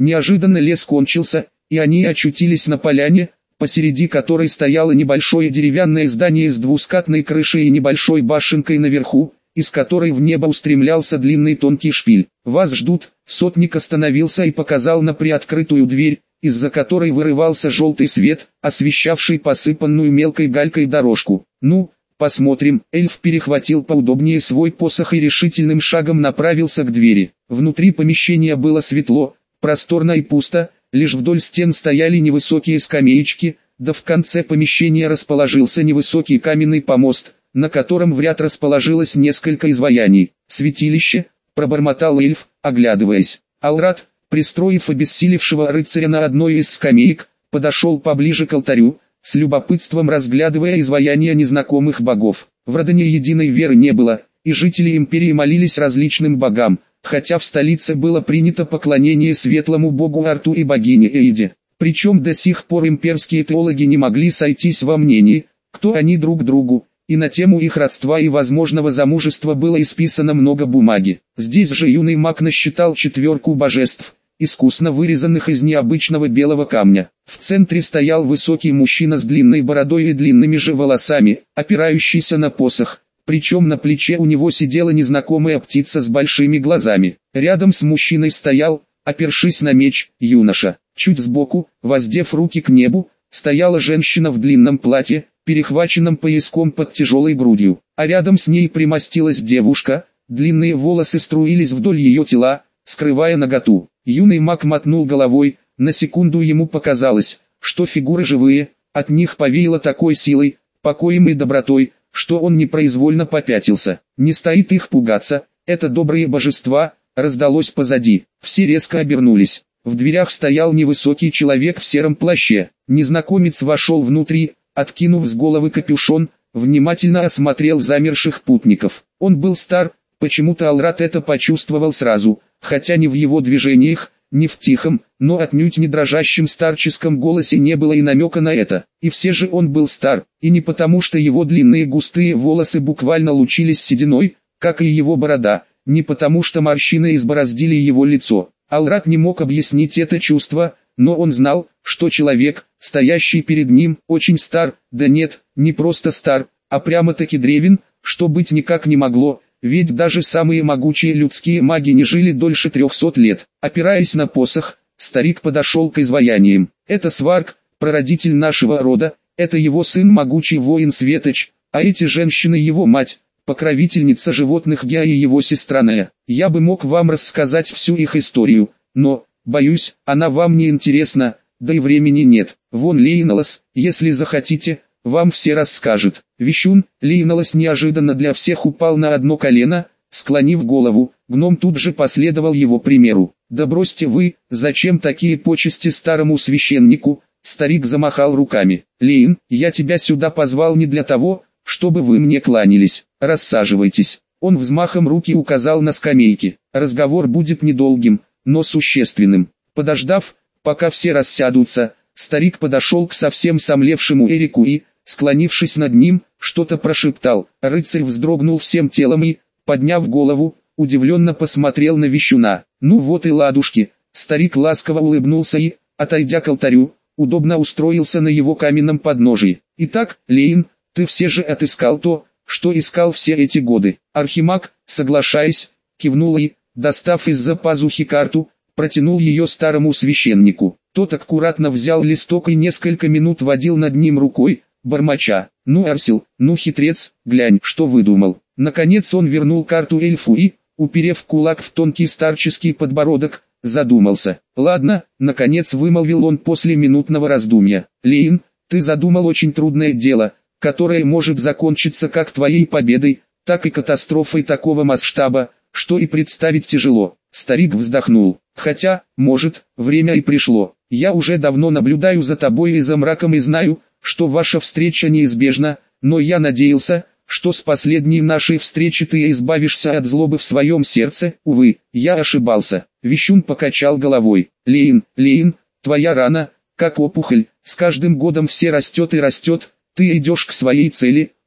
Неожиданно лес кончился, и они очутились на поляне, посреди которой стояло небольшое деревянное здание с двускатной крышей и небольшой башенкой наверху, из которой в небо устремлялся длинный тонкий шпиль. «Вас ждут», — сотник остановился и показал на приоткрытую дверь, из-за которой вырывался желтый свет, освещавший посыпанную мелкой галькой дорожку. «Ну, посмотрим». Эльф перехватил поудобнее свой посох и решительным шагом направился к двери. Внутри помещения было светло, просторно и пусто, лишь вдоль стен стояли невысокие скамеечки, да в конце помещения расположился невысокий каменный помост, на котором в ряд расположилось несколько изваяний. «Святилище», — пробормотал эльф, оглядываясь. Алрат, пристроив обессилевшего рыцаря на одной из скамеек, подошел поближе к алтарю, с любопытством разглядывая изваяния незнакомых богов. В Родане единой веры не было, и жители империи молились различным богам, хотя в столице было принято поклонение светлому богу Арту и богине Эйде. Причем до сих пор имперские теологи не могли сойтись во мнении, кто они друг другу, и на тему их родства и возможного замужества было исписано много бумаги. Здесь же юный маг насчитал 4 божеств, искусно вырезанных из необычного белого камня. В центре стоял высокий мужчина с длинной бородой и длинными же волосами, опирающийся на посох, причем на плече у него сидела незнакомая птица с большими глазами. Рядом с мужчиной стоял, опершись на меч, юноша. Чуть сбоку, воздев руки к небу, стояла женщина в длинном платье, перехваченном пояском под тяжелой грудью, а рядом с ней примостилась девушка, длинные волосы струились вдоль ее тела, скрывая наготу. Юный маг мотнул головой, на секунду ему показалось, что фигуры живые, от них повеяло такой силой, покоем и добротой, что он непроизвольно попятился. Не стоит их пугаться, это добрые божества, раздалось позади. Все резко обернулись. В дверях стоял невысокий человек в сером плаще. Незнакомец вошел внутрь, откинув с головы капюшон, внимательно осмотрел замерших путников. Он был стар, почему-то Алрат это почувствовал сразу, хотя ни в его движениях, ни в тихом, но отнюдь не дрожащем старческом голосе не было и намека на это. И все же он был стар, и не потому что его длинные густые волосы буквально лучились сединой, как и его борода, не потому что морщины избороздили его лицо. Алрат не мог объяснить это чувство, но он знал, что человек, стоящий перед ним, очень стар, да нет, не просто стар, а прямо-таки древен, что быть никак не могло. Ведь даже самые могучие людские маги не жили дольше 300 лет. Опираясь на посох, старик подошел к изваяниям. Это Сварг, прародитель нашего рода, это его сын могучий воин Светоч, а эти женщины его мать, покровительница животных Геа и его сестра Нея. Я бы мог вам рассказать всю их историю, но, боюсь, она вам не интересна, да и времени нет. Вон Лейналос, если захотите, вам все расскажет. Вещун, Лейналос неожиданно для всех упал на одно колено, склонив голову. Гном тут же последовал его примеру. Да бросьте вы, зачем такие почести старому священнику? Старик замахал руками. Лейн, я тебя сюда позвал не для того, чтобы вы мне кланялись. Рассаживайтесь. Он взмахом руки указал на скамейки. Разговор будет недолгим, но существенным. Подождав, пока все рассядутся, старик подошел к совсем сомлевшему Эрику и, склонившись над ним, что-то прошептал. Рыцарь вздрогнул всем телом и, подняв голову, удивленно посмотрел на вещуна. Ну вот и ладушки. Старик ласково улыбнулся и, отойдя к алтарю, удобно устроился на его каменном подножии. Итак, Лейн, ты все же отыскал то, что искал все эти годы. Архимаг, соглашаясь, кивнул и, достав из-за пазухи карту, протянул ее старому священнику. Тот аккуратно взял листок и несколько минут водил над ним рукой, бормоча. Ну Арсил, ну хитрец, глянь, что выдумал. Наконец он вернул карту эльфу и, уперев кулак в тонкий старческий подбородок, задумался. Ладно, наконец вымолвил он после минутного раздумья. Лейн, ты задумал очень трудное дело, которое может закончиться как твоей победой, так и катастрофой такого масштаба, что и представить тяжело. Старик вздохнул. Хотя, может, время и пришло. Я уже давно наблюдаю за тобой и за мраком и знаю, что ваша встреча неизбежна, но я надеялся, что с последней нашей встречи ты избавишься от злобы в своем сердце. Увы, я ошибался. Вещун покачал головой. Лейн, твоя рана, как опухоль, с каждым годом все растет и растет, ты идешь к своей цели,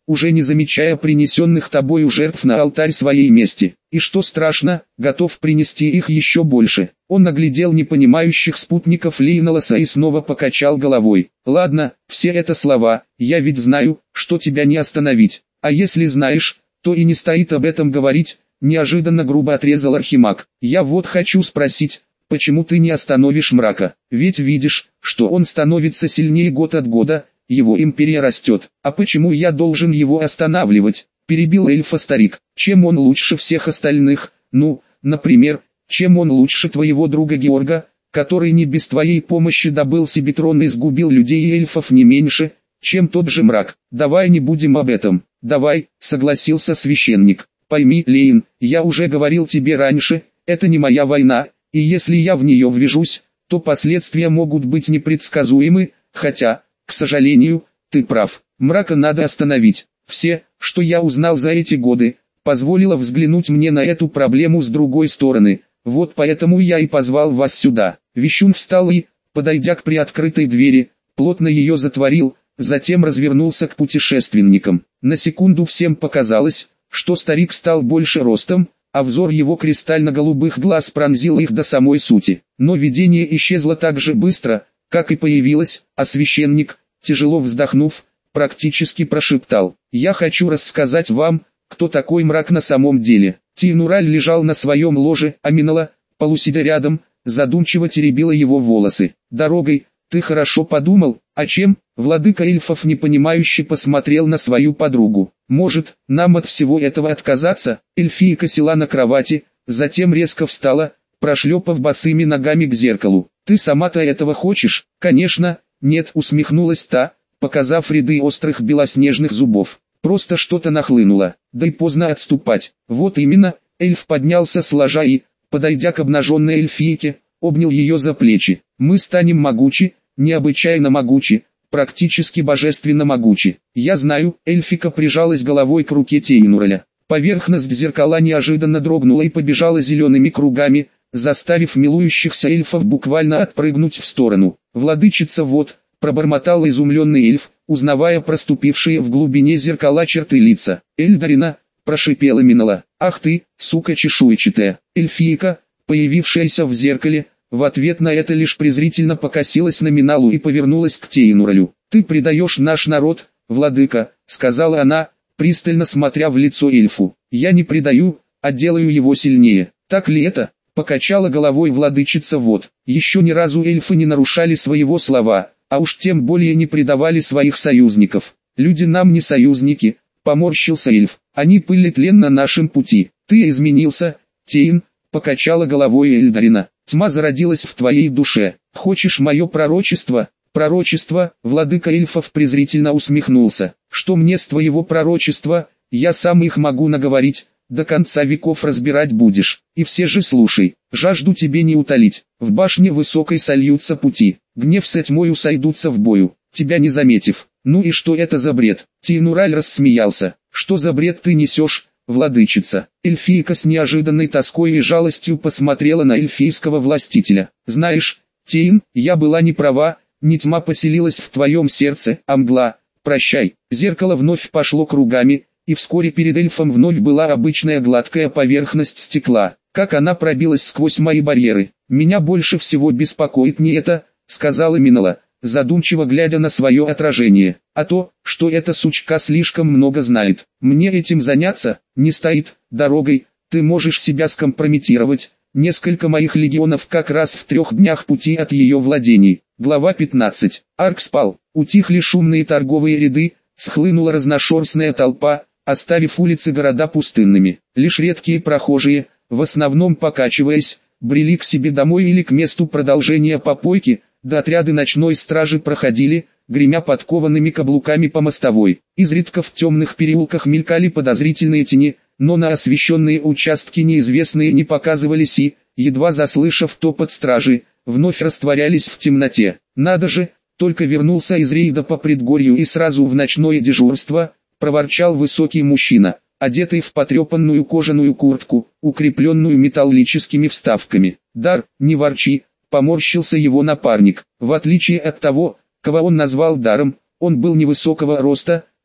уже не замечая принесенных тобою жертв на алтарь своей мести. И что страшно, готов принести их еще больше. Он оглядел непонимающих спутников Лейнолоса и снова покачал головой. Ладно, все это слова, я ведь знаю, что тебя не остановить. А если знаешь, то и не стоит об этом говорить, неожиданно грубо отрезал Архимаг. Я вот хочу спросить, почему ты не остановишь мрака? Ведь видишь, что он становится сильнее год от года, его империя растет. А почему я должен его останавливать? Перебил эльфа старик. Чем он лучше всех остальных? Ну, например, чем он лучше твоего друга Георга, который не без твоей помощи добыл себе трон и сгубил людей и эльфов не меньше, чем тот же мрак? Давай не будем об этом. Давай, согласился священник. Пойми, Лейн, я уже говорил тебе раньше, это не моя война, и если я в нее ввяжусь, то последствия могут быть непредсказуемы, хотя, к сожалению, ты прав. Мрака надо остановить. Все, что я узнал за эти годы, позволило взглянуть мне на эту проблему с другой стороны. Вот поэтому я и позвал вас сюда. Вещун встал и, подойдя к приоткрытой двери, плотно ее затворил, затем развернулся к путешественникам. На секунду всем показалось, что старик стал больше ростом, а взор его кристально-голубых глаз пронзил их до самой сути. Но видение исчезло так же быстро, как и появилось, а священник, тяжело вздохнув, практически прошептал: «Я хочу рассказать вам, кто такой мрак на самом деле». Тейнураль лежал на своем ложе, а Минала, полусидя рядом, задумчиво теребила его волосы. «Дорогой, ты хорошо подумал, о чем?» Владыка эльфов непонимающе посмотрел на свою подругу. «Может, нам от всего этого отказаться?» Эльфийка села на кровати, затем резко встала, прошлепав босыми ногами к зеркалу. «Ты сама-то этого хочешь?» «Конечно, нет», усмехнулась та, показав ряды острых белоснежных зубов. «Просто что-то нахлынуло, да и поздно отступать». «Вот именно», эльф поднялся с ложа и, подойдя к обнаженной эльфийке, обнял ее за плечи. «Мы станем могучи, необычайно могучи, практически божественно могучи. Я знаю». Эльфика прижалась головой к руке Тейнураля. Поверхность зеркала неожиданно дрогнула и побежала зелеными кругами, заставив милующихся эльфов буквально отпрыгнуть в сторону. «Владычица, вот», пробормотал изумленный эльф, узнавая проступившие в глубине зеркала черты лица. «Эльдарина», прошипела Минала. «Ах ты, сука чешуйчатая!» Эльфийка, появившаяся в зеркале, в ответ на это лишь презрительно покосилась на Миналу и повернулась к Тейнуралю. «Ты предаешь наш народ, владыка», сказала она, пристально смотря в лицо эльфу. «Я не предаю, а делаю его сильнее. Так ли это?» Покачала головой владычица. «Вот, еще ни разу эльфы не нарушали своего слова, а уж тем более не предавали своих союзников. Люди нам не союзники», поморщился эльф. «Они пыль и тлен на нашем пути. Ты изменился, Тейн», покачала головой Эльдарина. «Тьма зародилась в твоей душе. Хочешь мое пророчество?» «Пророчество», владыка эльфов презрительно усмехнулся. «Что мне с твоего пророчества? Я сам их могу наговорить, до конца веков разбирать будешь. И все же слушай, жажду тебе не утолить. В башне высокой сольются пути, гнев с тьмою сойдутся в бою, тебя не заметив». «Ну и что это за бред?» Тейнураль рассмеялся. «Что за бред ты несешь, владычица?» Эльфийка с неожиданной тоской и жалостью посмотрела на эльфийского властителя. «Знаешь, Тейн, я была не права, не тьма поселилась в твоем сердце, а мгла. Прощай». Зеркало вновь пошло кругами, и вскоре перед эльфом вновь была обычная гладкая поверхность стекла. «Как она пробилась сквозь мои барьеры. Меня больше всего беспокоит не это», сказала Минала, задумчиво глядя на свое отражение, «а то, что эта сучка слишком много знает. Мне этим заняться не стоит дорогой, ты можешь себя скомпрометировать. Несколько моих легионов как раз в 3 днях пути от ее владений». Глава 15. Арк спал, утихли шумные торговые ряды, схлынула разношерстная толпа, оставив улицы города пустынными. Лишь редкие прохожие, в основном покачиваясь, брели к себе домой или к месту продолжения попойки, да отряды ночной стражи проходили, гремя подкованными каблуками по мостовой. Изредка в темных переулках мелькали подозрительные тени, но на освещенные участки неизвестные не показывались и, едва заслышав топот стражи, вновь растворялись в темноте. «Надо же, только вернулся из рейда по предгорью и сразу в ночное дежурство», проворчал высокий мужчина, одетый в потрепанную кожаную куртку, укрепленную металлическими вставками. «Дар, не ворчи», поморщился его напарник. В отличие от того, кого он назвал Даром, он был невысокого роста,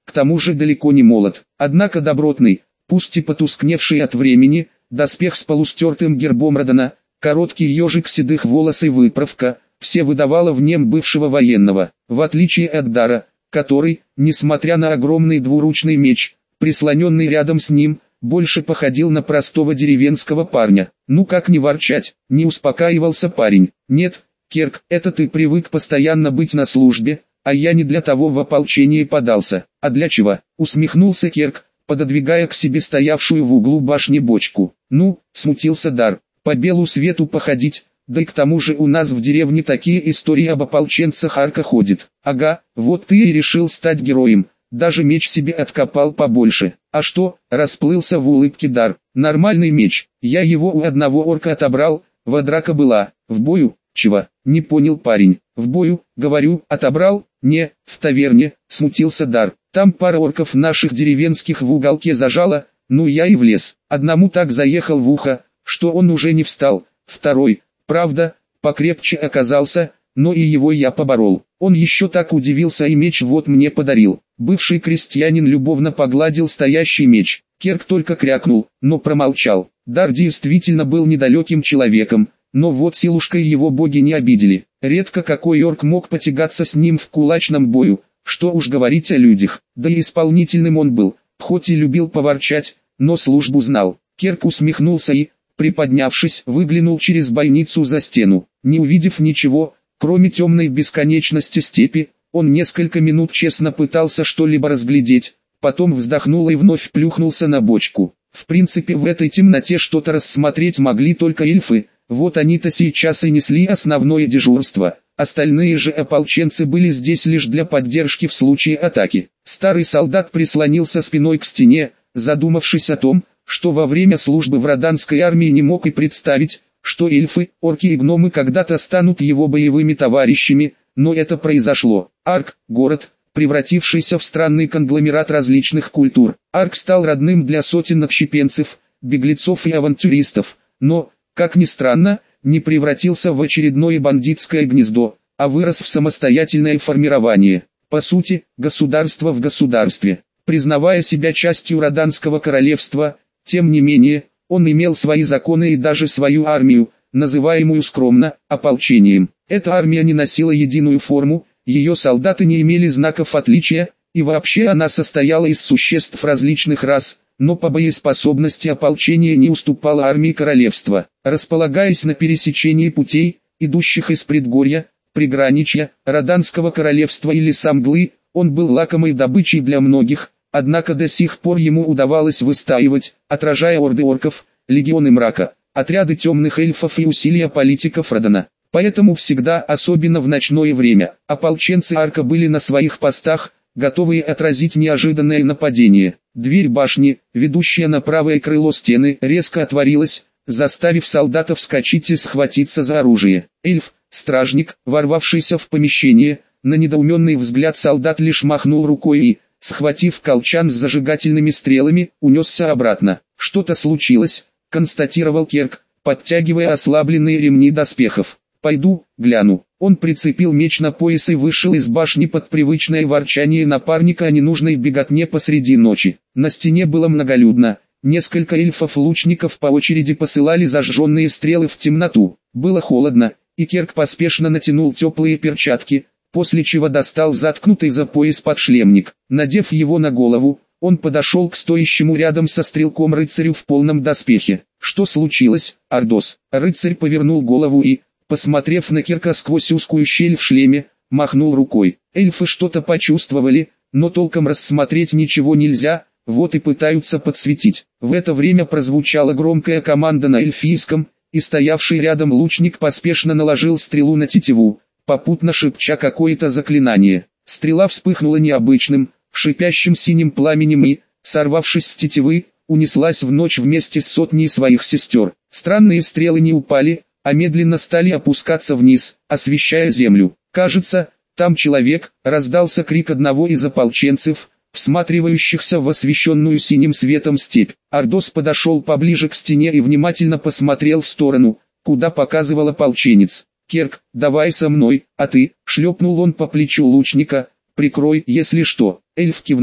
к тому же далеко не молод. Однако добротный, пусть и потускневший от времени, доспех с полустертым гербом Родана, короткий ежик седых волос и выправка, все выдавало в нем бывшего военного, в отличие от Дара, который, несмотря на огромный двуручный меч, прислоненный рядом с ним, больше походил на простого деревенского парня. Ну как не ворчать, не успокаивался парень. Нет, Керк, это ты привык постоянно быть на службе, а я не для того в ополчение подался. А для чего? Усмехнулся Керк, пододвигая к себе стоявшую в углу башни бочку. Ну, смутился Дар, по белу свету походить, да и к тому же у нас в деревне такие истории об ополченцах Арка ходит. Ага, вот ты и решил стать героем. Даже меч себе откопал побольше. А что, расплылся в улыбке Дар. Нормальный меч. Я его у одного орка отобрал, драка была. В бою? Чего? Не понял парень. В бою, говорю, отобрал? Не, в таверне, смутился Дар. Там пара орков наших деревенских в уголке зажала, ну я и влез. Одному так заехал в ухо, что он уже не встал. Второй, правда, покрепче оказался, но и его я поборол. Он еще так удивился и меч вот мне подарил. Бывший крестьянин любовно погладил стоящий меч. Керк только крякнул, но промолчал. Дар действительно был недалеким человеком, но вот силушкой его боги не обидели. Редко какой орк мог потягаться с ним в кулачном бою, что уж говорить о людях. Да и исполнительным он был, хоть и любил поворчать, но службу знал. Керк усмехнулся и, приподнявшись, выглянул через бойницу за стену. Не увидев ничего, кроме темной бесконечности степи, он несколько минут честно пытался что-либо разглядеть, потом вздохнул и вновь плюхнулся на бочку. В принципе в этой темноте что-то рассмотреть могли только эльфы, вот они-то сейчас и несли основное дежурство, остальные же ополченцы были здесь лишь для поддержки в случае атаки. Старый солдат прислонился спиной к стене, задумавшись о том, что во время службы в роданской армии не мог и представить, что эльфы, орки и гномы когда-то станут его боевыми товарищами, но это произошло. Арк, город, превратившийся в странный конгломерат различных культур. Арк стал родным для сотен отщепенцев, беглецов и авантюристов, но, как ни странно, не превратился в очередное бандитское гнездо, а вырос в самостоятельное формирование. По сути, государство в государстве. Признавая себя частью Роданского королевства, тем не менее, он имел свои законы и даже свою армию, называемую скромно ополчением. Эта армия не носила единую форму, ее солдаты не имели знаков отличия, и вообще она состояла из существ различных рас, но по боеспособности ополчение не уступало армии королевства. Располагаясь на пересечении путей, идущих из предгорья, приграничья, Роданского королевства или Самглы, он был лакомой добычей для многих, однако до сих пор ему удавалось выстаивать, отражая орды орков, легионы мрака, отряды темных эльфов и усилия политиков Родана. Поэтому всегда, особенно в ночное время, ополченцы Арка были на своих постах, готовые отразить неожиданное нападение. Дверь башни, ведущая на правое крыло стены, резко отворилась, заставив солдатов вскочить и схватиться за оружие. Эльф, стражник, ворвавшийся в помещение, на недоуменный взгляд солдат лишь махнул рукой и, схватив колчан с зажигательными стрелами, унесся обратно. «Что-то случилось», — констатировал Керк, подтягивая ослабленные ремни доспехов. «Пойду, гляну». Он прицепил меч на пояс и вышел из башни под привычное ворчание напарника о ненужной беготне посреди ночи. На стене было многолюдно. Несколько эльфов-лучников по очереди посылали зажженные стрелы в темноту. Было холодно, и Керк поспешно натянул теплые перчатки, после чего достал заткнутый за пояс подшлемник. Надев его на голову, он подошел к стоящему рядом со стрелком рыцарю в полном доспехе. «Что случилось, Ардос?» Рыцарь повернул голову и, посмотрев на Керка сквозь узкую щель в шлеме, махнул рукой. Эльфы что-то почувствовали, но толком рассмотреть ничего нельзя, вот и пытаются подсветить. В это время прозвучала громкая команда на эльфийском, и стоявший рядом лучник поспешно наложил стрелу на тетиву, попутно шепча какое-то заклинание. Стрела вспыхнула необычным, шипящим синим пламенем и, сорвавшись с тетивы, унеслась в ночь вместе с сотней своих сестер. Странные стрелы не упали, а медленно стали опускаться вниз, освещая землю. «Кажется, там человек», — раздался крик одного из ополченцев, всматривающихся в освещенную синим светом степь. Ардос подошел поближе к стене и внимательно посмотрел в сторону, куда показывал ополченец. «Керк, давай со мной, а ты», — шлепнул он по плечу лучника, — «прикрой, если что». Эльф кивнул.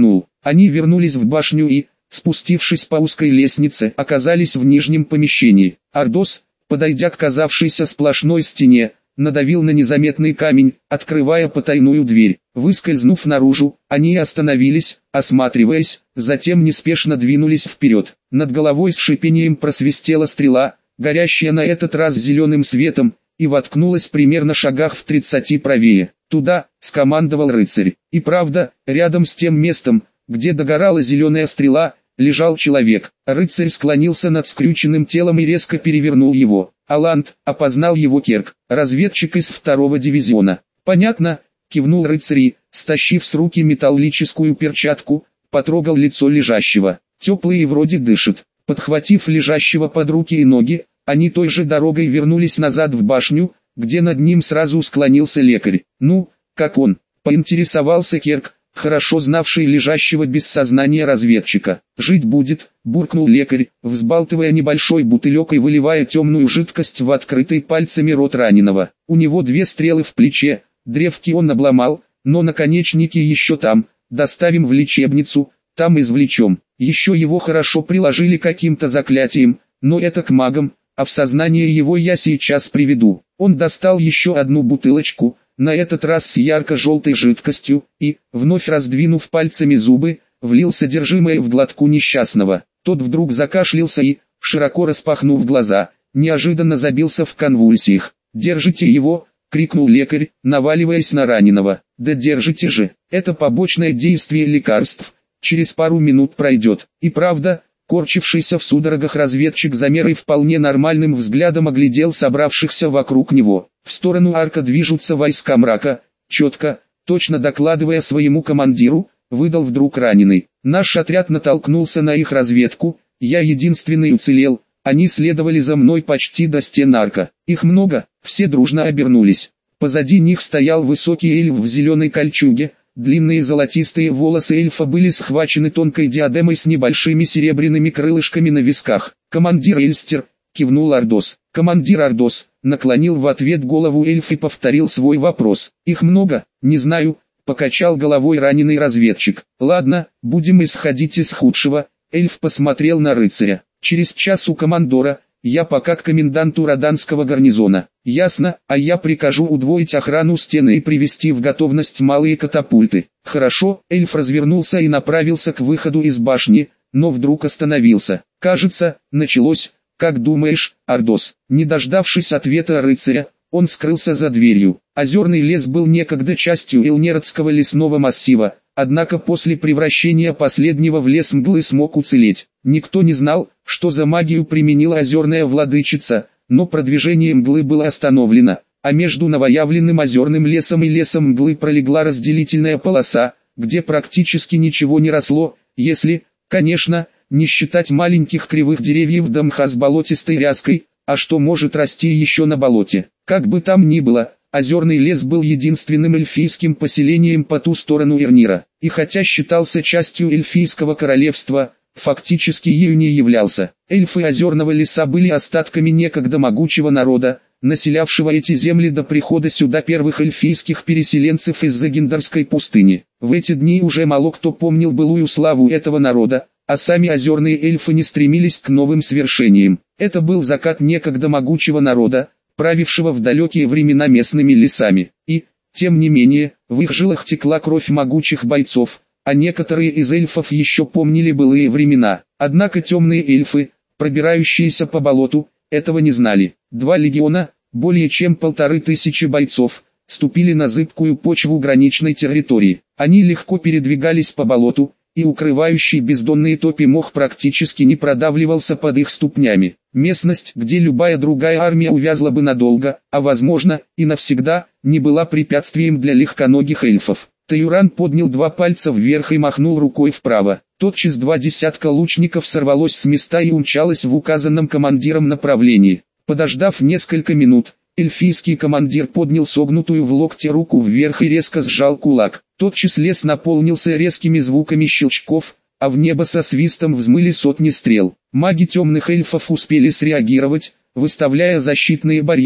Они вернулись в башню и, спустившись по узкой лестнице, оказались в нижнем помещении. Ардос, подойдя к казавшейся сплошной стене, надавил на незаметный камень, открывая потайную дверь. Выскользнув наружу, они остановились, осматриваясь, затем неспешно двинулись вперед. Над головой с шипением просвистела стрела, горящая на этот раз зеленым светом, и воткнулась примерно шагах в 30 правее. «Туда!» — скомандовал рыцарь. И правда, рядом с тем местом, где догорала зеленая стрела, лежал человек. Рыцарь склонился над скрюченным телом и резко перевернул его. Аланд, опознал его Керк, разведчик из 2-го дивизиона. «Понятно», — кивнул рыцарь и, стащив с руки металлическую перчатку, потрогал лицо лежащего. Теплый и вроде дышит. Подхватив лежащего под руки и ноги, они той же дорогой вернулись назад в башню, где над ним сразу склонился лекарь. «Ну, как он?» — поинтересовался Керк, хорошо знавший лежащего без сознания разведчика. «Жить будет», — буркнул лекарь, взбалтывая небольшой бутылек и выливая темную жидкость в открытый пальцами рот раненого. У него 2 стрелы в плече, древки он обломал, но наконечники еще там. Доставим в лечебницу, там извлечем. Еще его хорошо приложили каким-то заклятием, но это к магам, а в сознание его я сейчас приведу». Он достал еще одну бутылочку, на этот раз с ярко-желтой жидкостью, и, вновь раздвинув пальцами зубы, влил содержимое в глотку несчастного. Тот вдруг закашлялся и, широко распахнув глаза, неожиданно забился в конвульсиях. «Держите его!» — крикнул лекарь, наваливаясь на раненого. «Да держите же! Это побочное действие лекарств, через пару минут пройдет». И правда, корчившийся в судорогах разведчик замерой вполне нормальным взглядом оглядел собравшихся вокруг него. В сторону арка движутся войска мрака, четко, точно докладывая своему командиру, выдал вдруг раненый. «Наш отряд натолкнулся на их разведку, я единственный уцелел, они следовали за мной почти до стен арка. Их много», все дружно обернулись. Позади них стоял высокий эльф в зеленой кольчуге. Длинные золотистые волосы эльфа были схвачены тонкой диадемой с небольшими серебряными крылышками на висках. «Командир Эльстер», — кивнул Ардос. «Командир Ардос», — наклонил в ответ голову эльф и повторил свой вопрос. «Их много?» «Не знаю», — покачал головой раненый разведчик. «Ладно, будем исходить из худшего». Эльф посмотрел на рыцаря. «Через час у командора, я пока к коменданту Роданского гарнизона». «Ясно, а я прикажу удвоить охрану стены и привести в готовность малые катапульты». «Хорошо», эльф развернулся и направился к выходу из башни, но вдруг остановился. «Кажется, началось. Как думаешь, Ардос?» Не дождавшись ответа рыцаря, он скрылся за дверью. Озерный лес был некогда частью Элнеродского лесного массива, однако после превращения последнего в лес мглы смог уцелеть. Никто не знал, что за магию применила озерная владычица, но продвижение мглы было остановлено, а между новоявленным озерным лесом и лесом мглы пролегла разделительная полоса, где практически ничего не росло, если, конечно, не считать маленьких кривых деревьев да мха с болотистой ряской, а что может расти еще на болоте. Как бы там ни было, озерный лес был единственным эльфийским поселением по ту сторону Эрнира, и хотя считался частью эльфийского королевства, фактически ею не являлся. Эльфы озерного леса были остатками некогда могучего народа, населявшего эти земли до прихода сюда первых эльфийских переселенцев из Загиндарской пустыни. В эти дни уже мало кто помнил былую славу этого народа, а сами озерные эльфы не стремились к новым свершениям. Это был закат некогда могучего народа, правившего в далекие времена местными лесами. И, тем не менее, в их жилах текла кровь могучих бойцов, а некоторые из эльфов еще помнили былые времена. Однако темные эльфы, пробирающиеся по болоту, этого не знали. 2 легиона, более чем 1500 бойцов, ступили на зыбкую почву граничной территории. Они легко передвигались по болоту, и укрывающий бездонные топи мох практически не продавливался под их ступнями. Местность, где любая другая армия увязла бы надолго, а возможно, и навсегда, не была препятствием для легконогих эльфов. Таюран поднял 2 пальца вверх и махнул рукой вправо. Тотчас 2 десятка лучников сорвалось с места и умчалось в указанном командиром направлении. Подождав несколько минут, эльфийский командир поднял согнутую в локте руку вверх и резко сжал кулак. Тотчас лес наполнился резкими звуками щелчков, а в небо со свистом взмыли сотни стрел. Маги темных эльфов успели среагировать, выставляя защитные барьеры,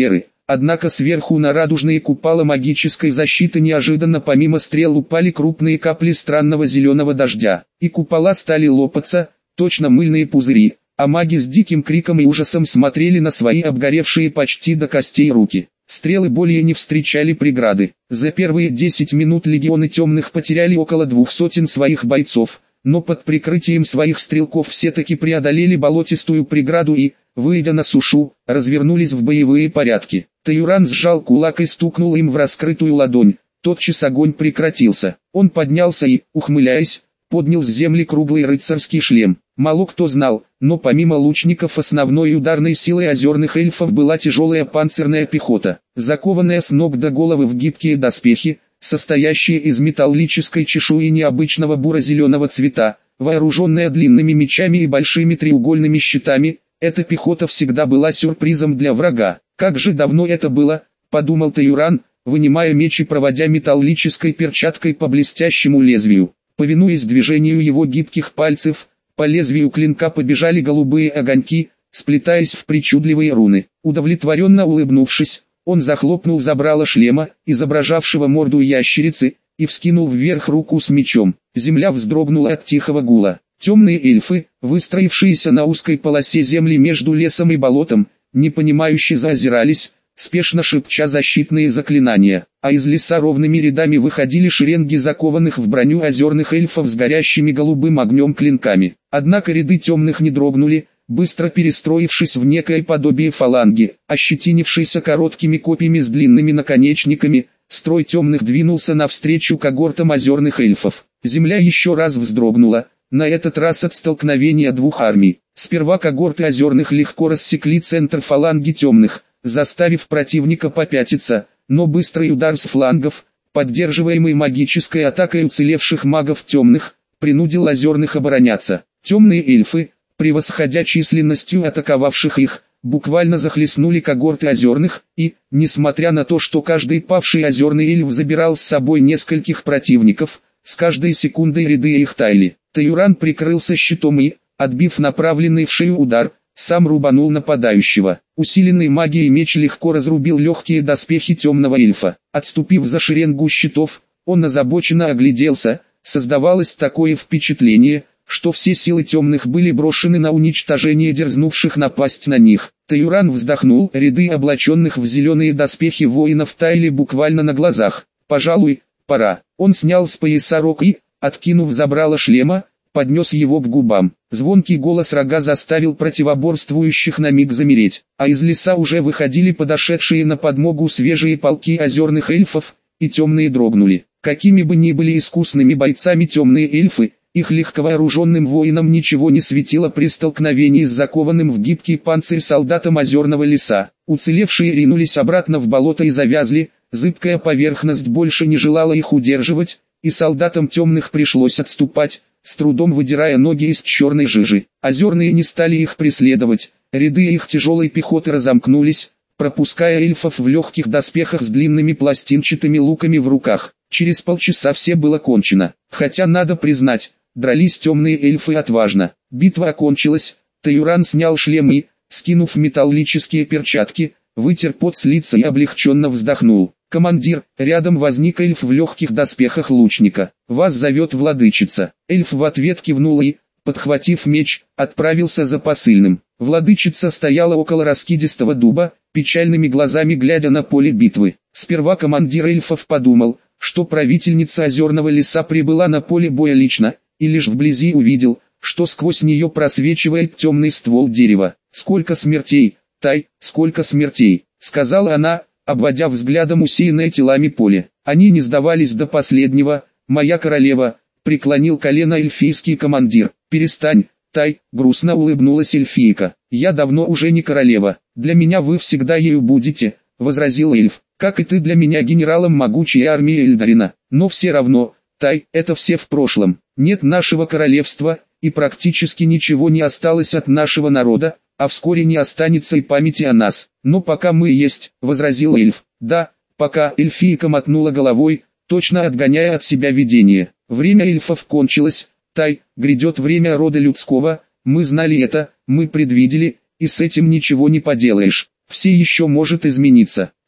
Однако сверху на радужные купола магической защиты неожиданно помимо стрел упали крупные капли странного зеленого дождя, и купола стали лопаться, точно мыльные пузыри, а маги с диким криком и ужасом смотрели на свои обгоревшие почти до костей руки. Стрелы более не встречали преграды. За первые 10 минут легионы темных потеряли около 200 своих бойцов, но под прикрытием своих стрелков все-таки преодолели болотистую преграду и, выйдя на сушу, развернулись в боевые порядки. Таюран сжал кулак и стукнул им в раскрытую ладонь. Тотчас огонь прекратился. Он поднялся и, ухмыляясь, поднял с земли круглый рыцарский шлем. Мало кто знал, но помимо лучников основной ударной силой озерных эльфов была тяжелая панцирная пехота, закованная с ног до головы в гибкие доспехи, состоящие из металлической чешуи необычного буро-зеленого цвета, вооруженная длинными мечами и большими треугольными щитами. Эта пехота всегда была сюрпризом для врага. Как же давно это было, подумал Таюран, вынимая меч и проводя металлической перчаткой по блестящему лезвию. Повинуясь движению его гибких пальцев, по лезвию клинка побежали голубые огоньки, сплетаясь в причудливые руны. Удовлетворенно улыбнувшись, он захлопнул забрало шлема, изображавшего морду ящерицы, и вскинул вверх руку с мечом. Земля вздрогнула от тихого гула. Темные эльфы, выстроившиеся на узкой полосе земли между лесом и болотом, непонимающе заозирались, спешно шепча защитные заклинания, а из леса ровными рядами выходили шеренги закованных в броню озерных эльфов с горящими голубым огнем клинками. Однако ряды темных не дрогнули, быстро перестроившись в некое подобие фаланги, ощетинившейся короткими копьями с длинными наконечниками. Строй темных двинулся навстречу когортам озерных эльфов. Земля еще раз вздрогнула, на этот раз от столкновения двух армий. Сперва когорты озерных легко рассекли центр фаланги темных, заставив противника попятиться, но быстрый удар с флангов, поддерживаемый магической атакой уцелевших магов темных, принудил озерных обороняться. Темные эльфы, превосходя численностью атаковавших их, буквально захлестнули когорты озерных, и, несмотря на то, что каждый павший озерный эльф забирал с собой нескольких противников, с каждой секундой ряды их таяли. Таюран прикрылся щитом и, отбив направленный в шею удар, сам рубанул нападающего. Усиленный магией меч легко разрубил легкие доспехи темного эльфа. Отступив за шеренгу щитов, он озабоченно огляделся. Создавалось такое впечатление, что все силы темных были брошены на уничтожение дерзнувших напасть на них. Таюран вздохнул, ряды облаченных в зеленые доспехи воинов таяли буквально на глазах. «Пожалуй, пора». Он снял с пояса рог и, откинув забрало шлема, поднес его к губам. Звонкий голос рога заставил противоборствующих на миг замереть, а из леса уже выходили подошедшие на подмогу свежие полки озерных эльфов, и темные дрогнули. Какими бы ни были искусными бойцами темные эльфы, их легковооруженным воинам ничего не светило при столкновении с закованным в гибкий панцирь солдатом озерного леса. Уцелевшие ринулись обратно в болото и завязли, зыбкая поверхность больше не желала их удерживать, и солдатам темных пришлось отступать, с трудом выдирая ноги из черной жижи. Озерные не стали их преследовать, ряды их тяжелой пехоты разомкнулись, пропуская эльфов в легких доспехах с длинными пластинчатыми луками в руках. Через полчаса все было кончено, хотя надо признать, дрались темные эльфы отважно. Битва окончилась, Таюран снял шлем и, скинув металлические перчатки, вытер пот с лица и облегченно вздохнул. «Командир», рядом возник эльф в легких доспехах лучника. «Вас зовет владычица». Эльф в ответ кивнул и, подхватив меч, отправился за посыльным. Владычица стояла около раскидистого дуба, печальными глазами глядя на поле битвы. Сперва командир эльфов подумал, что правительница озерного леса прибыла на поле боя лично, и лишь вблизи увидел, что сквозь нее просвечивает темный ствол дерева. «Сколько смертей, Тай, сколько смертей», — сказала она, обводя взглядом усеянное телами поле. «Они не сдавались до последнего, моя королева», — преклонил колено эльфийский командир. «Перестань, Тай», — грустно улыбнулась эльфийка. «Я давно уже не королева, для меня вы всегда ею будете», — возразил эльф. «Как и ты для меня генералом могучей армии Эльдарина. Но все равно, Тай, это все в прошлом. Нет нашего королевства, и практически ничего не осталось от нашего народа, а вскоре не останется и памяти о нас. Но пока мы есть», — возразил эльф. «Да, пока», — эльфийка мотнула головой, точно отгоняя от себя видение. «Время эльфов кончилось, Тай, грядет время рода людского, мы знали это, мы предвидели, и с этим ничего не поделаешь. Все еще может измениться.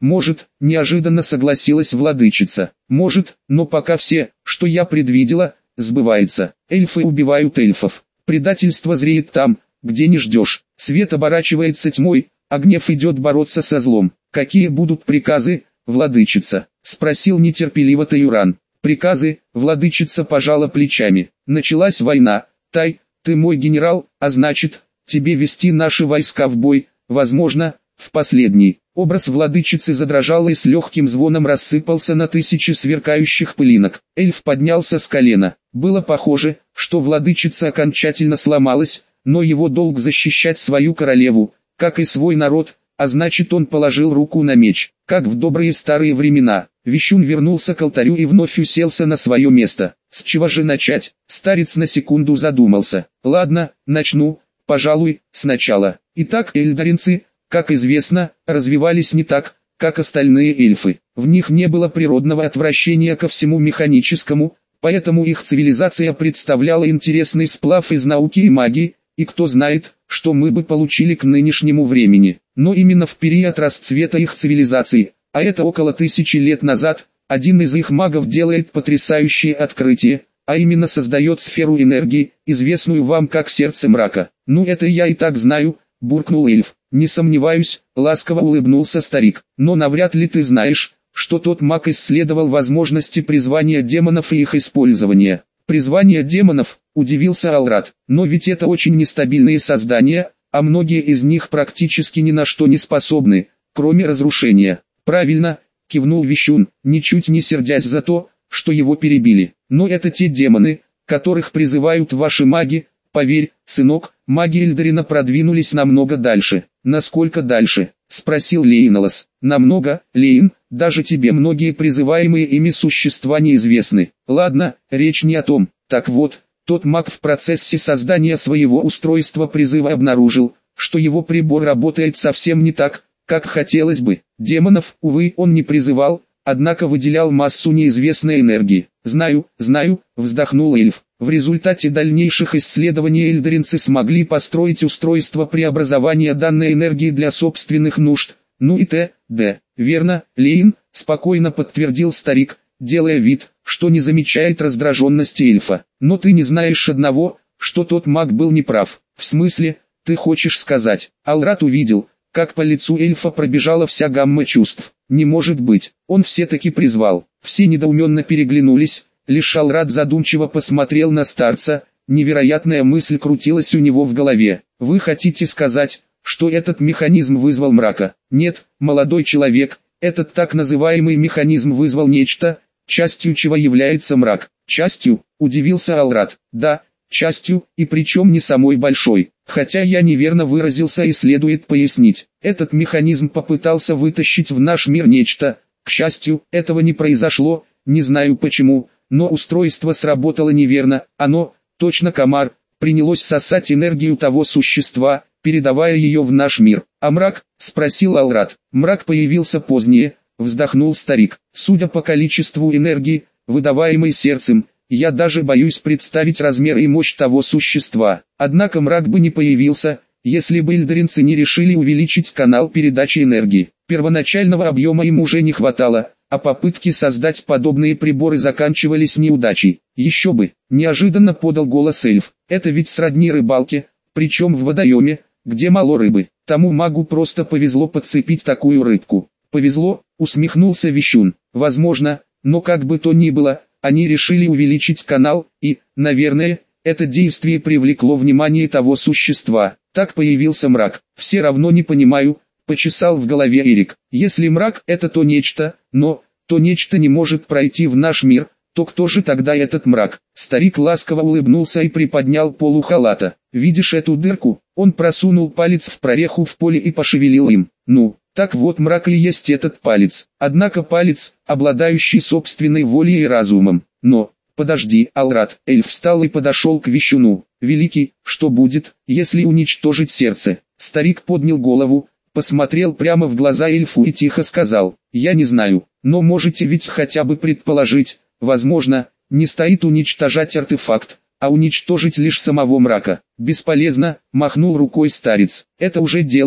Может, неожиданно согласилась владычица. Может, но пока все, что я предвидела, сбывается. Эльфы убивают эльфов. Предательство зреет там, где не ждешь. Свет оборачивается тьмой, а гнев идет бороться со злом. Какие будут приказы, владычица? Спросил нетерпеливо Таюран. Приказы, владычица пожала плечами. Началась война. Тай, ты мой генерал, а значит, тебе вести наши войска в бой, возможно, в последний. Образ владычицы задрожал и с легким звоном рассыпался на тысячи сверкающих пылинок. Эльф поднялся с колена. Было похоже, что владычица окончательно сломалась, но его долг защищать свою королеву, как и свой народ, а значит он положил руку на меч, как в добрые старые времена. Вещун вернулся к алтарю и вновь уселся на свое место. С чего же начать? Старец на секунду задумался. Ладно, начну, пожалуй, сначала. Итак, эльдаринцы, как известно, развивались не так, как остальные эльфы. В них не было природного отвращения ко всему механическому, поэтому их цивилизация представляла интересный сплав из науки и магии, и кто знает, что мы бы получили к нынешнему времени. Но именно в период расцвета их цивилизации, а это около 1000 лет назад, один из их магов делает потрясающее открытие, а именно создает сферу энергии, известную вам как сердце мрака. Ну это я и так знаю, буркнул эльф. Не сомневаюсь, ласково улыбнулся старик. Но навряд ли ты знаешь, что тот маг исследовал возможности призвания демонов и их использования. Призвание демонов, удивился Алрат, но ведь это очень нестабильные создания, а многие из них практически ни на что не способны, кроме разрушения. Правильно, кивнул Вещун, ничуть не сердясь за то, что его перебили. Но это те демоны, которых призывают ваши маги. Поверь, сынок, маги Эльдарина продвинулись намного дальше. Насколько дальше? Спросил Лейнолос. Намного, Лейн, даже тебе многие призываемые ими существа неизвестны. Ладно, речь не о том. Так вот, тот маг в процессе создания своего устройства призыва обнаружил, что его прибор работает совсем не так, как хотелось бы. Демонов, увы, он не призывал, однако выделял массу неизвестной энергии. Знаю, вздохнул эльф. В результате дальнейших исследований эльдаринцы смогли построить устройство преобразования данной энергии для собственных нужд. Ну и т.д. Верно, Лейн, спокойно подтвердил старик, делая вид, что не замечает раздраженности эльфа. Но ты не знаешь одного, что тот маг был неправ. В смысле, ты хочешь сказать? Алрат увидел, как по лицу эльфа пробежала вся гамма чувств. Не может быть, он все-таки призвал. Все недоуменно переглянулись. Лишь Алрат задумчиво посмотрел на старца, невероятная мысль крутилась у него в голове. Вы хотите сказать, что этот механизм вызвал мрака? Нет, молодой человек, этот так называемый механизм вызвал нечто, частью чего является мрак. Частью, удивился Алрат. Да, частью, и причем не самой большой. Хотя я неверно выразился и следует пояснить. Этот механизм попытался вытащить в наш мир нечто. К счастью, этого не произошло, не знаю почему. Но устройство сработало неверно, оно, точно комар, принялось сосать энергию того существа, передавая ее в наш мир. А мрак? Спросил Алрат. Мрак появился позднее, вздохнул старик. Судя по количеству энергии, выдаваемой сердцем, я даже боюсь представить размер и мощь того существа. Однако мрак бы не появился, если бы эльдаринцы не решили увеличить канал передачи энергии. Первоначального объема им уже не хватало, а попытки создать подобные приборы заканчивались неудачей. Еще бы, неожиданно подал голос эльф. Это ведь сродни рыбалке, причем в водоеме, где мало рыбы. Тому магу просто повезло подцепить такую рыбку. Повезло, усмехнулся Вещун. Возможно, но как бы то ни было, они решили увеличить канал, и, наверное, это действие привлекло внимание того существа. Так появился мрак. Все равно не понимаю, почесал в голове Эрик. Если мрак это то нечто, но то нечто не может пройти в наш мир, то кто же тогда этот мрак? Старик ласково улыбнулся и приподнял полу халата. Видишь эту дырку? Он просунул палец в прореху в поле и пошевелил им. Ну, так вот мрак и есть этот палец. Однако палец, обладающий собственной волей и разумом. Но, подожди, Алрат. Эльф встал и подошел к Вещуну. Великий, что будет, если уничтожить сердце? Старик поднял голову, посмотрел прямо в глаза эльфу и тихо сказал: я не знаю, но можете ведь хотя бы предположить. Возможно, не стоит уничтожать артефакт, а уничтожить лишь самого мрака. Бесполезно, махнул рукой старец. Это уже делали,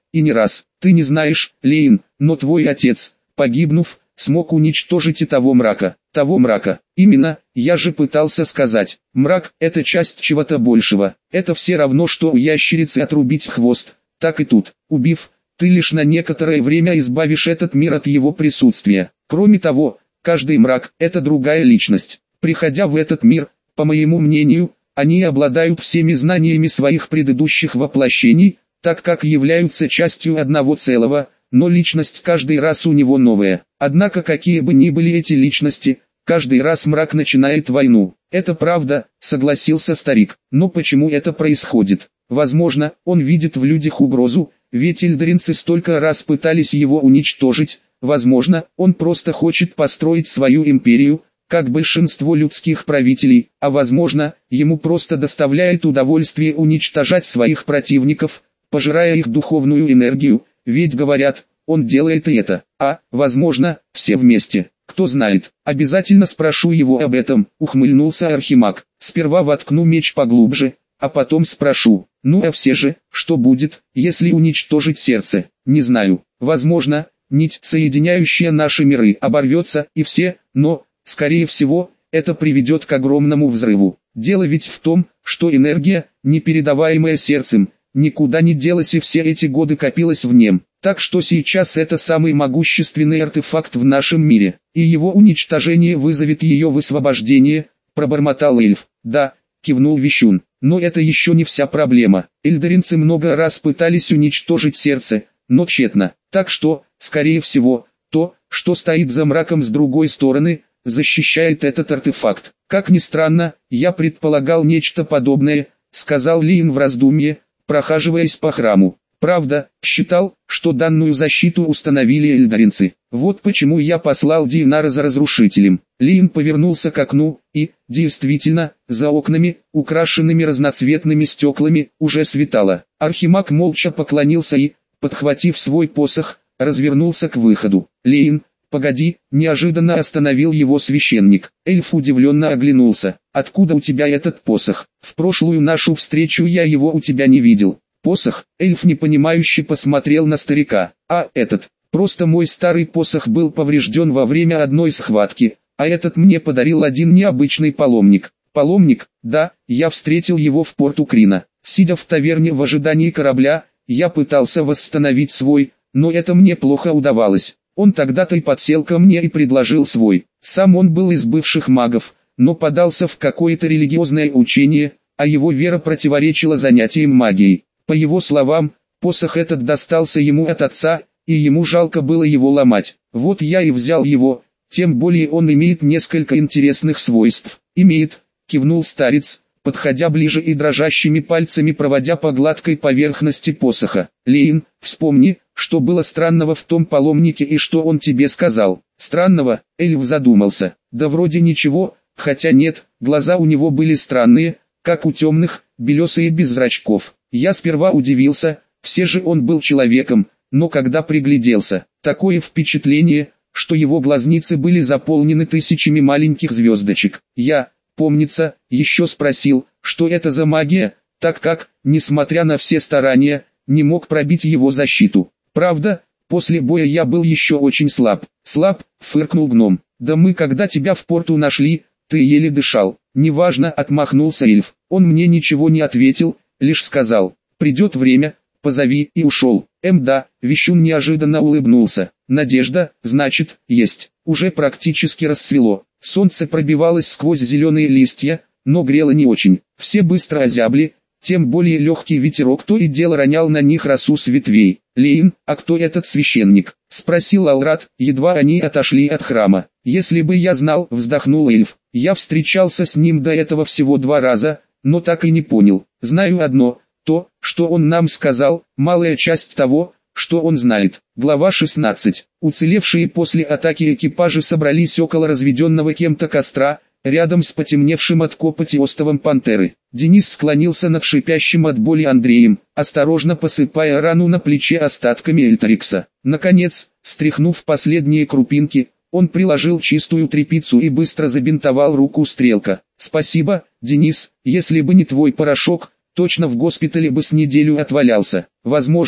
и не раз. Ты не знаешь, Лейн, но твой отец, погибнув, смог уничтожить и того мрака. Того мрака. Именно, я же пытался сказать. Мрак – это часть чего-то большего. Это все равно, что у ящерицы отрубить хвост. Так и тут. Убив, ты лишь на некоторое время избавишь этот мир от его присутствия. Кроме того, каждый мрак – это другая личность. Приходя в этот мир, по моему мнению, они обладают всеми знаниями своих предыдущих воплощений, так как являются частью одного целого, но личность каждый раз у него новая. Однако какие бы ни были эти личности, каждый раз мрак начинает войну. Это правда, согласился старик. Но почему это происходит? Возможно, он видит в людях угрозу, ведь эльдаринцы столько раз пытались его уничтожить. Возможно, он просто хочет построить свою империю, как большинство людских правителей, а возможно, ему просто доставляет удовольствие уничтожать своих противников, пожирая их духовную энергию, ведь говорят, он делает и это, возможно, все вместе. Кто знает, обязательно спрошу его об этом, ухмыльнулся Архимаг. Сперва воткну меч поглубже, а потом спрошу. Ну а все же, что будет, если уничтожить сердце? Не знаю, возможно, нить, соединяющая наши миры, оборвется и все, но, скорее всего, это приведет к огромному взрыву. Дело ведь в том, что энергия, не передаваемая сердцем, никуда не делась и все эти годы копилась в нем. Так что сейчас это самый могущественный артефакт в нашем мире, и его уничтожение вызовет ее высвобождение, пробормотал эльф. Да, кивнул Вещун, но это еще не вся проблема. Эльдаринцы много раз пытались уничтожить сердце, но тщетно. Так что, скорее всего, то, что стоит за мраком с другой стороны, защищает этот артефакт. Как ни странно, я предполагал нечто подобное, сказал Лиин в раздумье, прохаживаясь по храму. Правда, считал, что данную защиту установили эльдаринцы. Вот почему я послал Динара за разрушителем. Лиин повернулся к окну, и, действительно, за окнами, украшенными разноцветными стеклами, уже светало. Архимаг молча поклонился и, подхватив свой посох, развернулся к выходу. Лиин, погоди, неожиданно остановил его священник. Эльф удивленно оглянулся. Откуда у тебя этот посох? В прошлую нашу встречу я его у тебя не видел. Посох, эльф непонимающе посмотрел на старика. Этот, просто мой старый посох был поврежден во время одной схватки, а этот мне подарил один необычный паломник. Паломник? Да, я встретил его в порту Крина. Сидя в таверне в ожидании корабля, я пытался восстановить свой, но это мне плохо удавалось. Он тогда-то и подсел ко мне и предложил свой. Сам он был из бывших магов, но подался в какое-то религиозное учение, а его вера противоречила занятиям магией. По его словам, посох этот достался ему от отца, и ему жалко было его ломать. Вот я и взял его, тем более он имеет несколько интересных свойств. Имеет, кивнул старец, подходя ближе и дрожащими пальцами проводя по гладкой поверхности посоха. Лейн, вспомни, что было странного в том паломнике и что он тебе сказал. Странного, эльф задумался. Да вроде ничего, хотя нет, глаза у него были странные, как у темных, белесые без зрачков. Я сперва удивился, все же он был человеком, но когда пригляделся, такое впечатление, что его глазницы были заполнены тысячами маленьких звездочек. Я, помнится, еще спросил, что это за магия, так как, несмотря на все старания, не мог пробить его защиту. Правда, после боя я был еще очень слаб. Слаб, фыркнул гном. Да мы когда тебя в порту нашли, ты еле дышал. Неважно, отмахнулся эльф. Он мне ничего не ответил, лишь сказал, придет время, позови, и ушел. Да, Вещун неожиданно улыбнулся. Надежда, значит, есть. Уже практически расцвело. Солнце пробивалось сквозь зеленые листья, но грело не очень. Все быстро озябли, тем более легкий ветерок то и дело ронял на них росу с ветвей. Лейн, а кто этот священник? Спросил Алрат, едва они отошли от храма. Если бы я знал, вздохнул эльф. Я встречался с ним до этого всего 2 раза, но так и не понял. Знаю одно, то, что он нам сказал, малая часть того, что он знает. Глава 16. Уцелевшие после атаки экипажи собрались около разведенного кем-то костра, рядом с потемневшим от копоти остовом пантеры. Денис склонился над шипящим от боли Андреем, осторожно посыпая рану на плече остатками эльтрикса. Наконец, стряхнув последние крупинки, он приложил чистую тряпицу и быстро забинтовал руку стрелка. «Спасибо, Денис, если бы не твой порошок, точно в госпитале бы с неделю отвалялся. Возможно,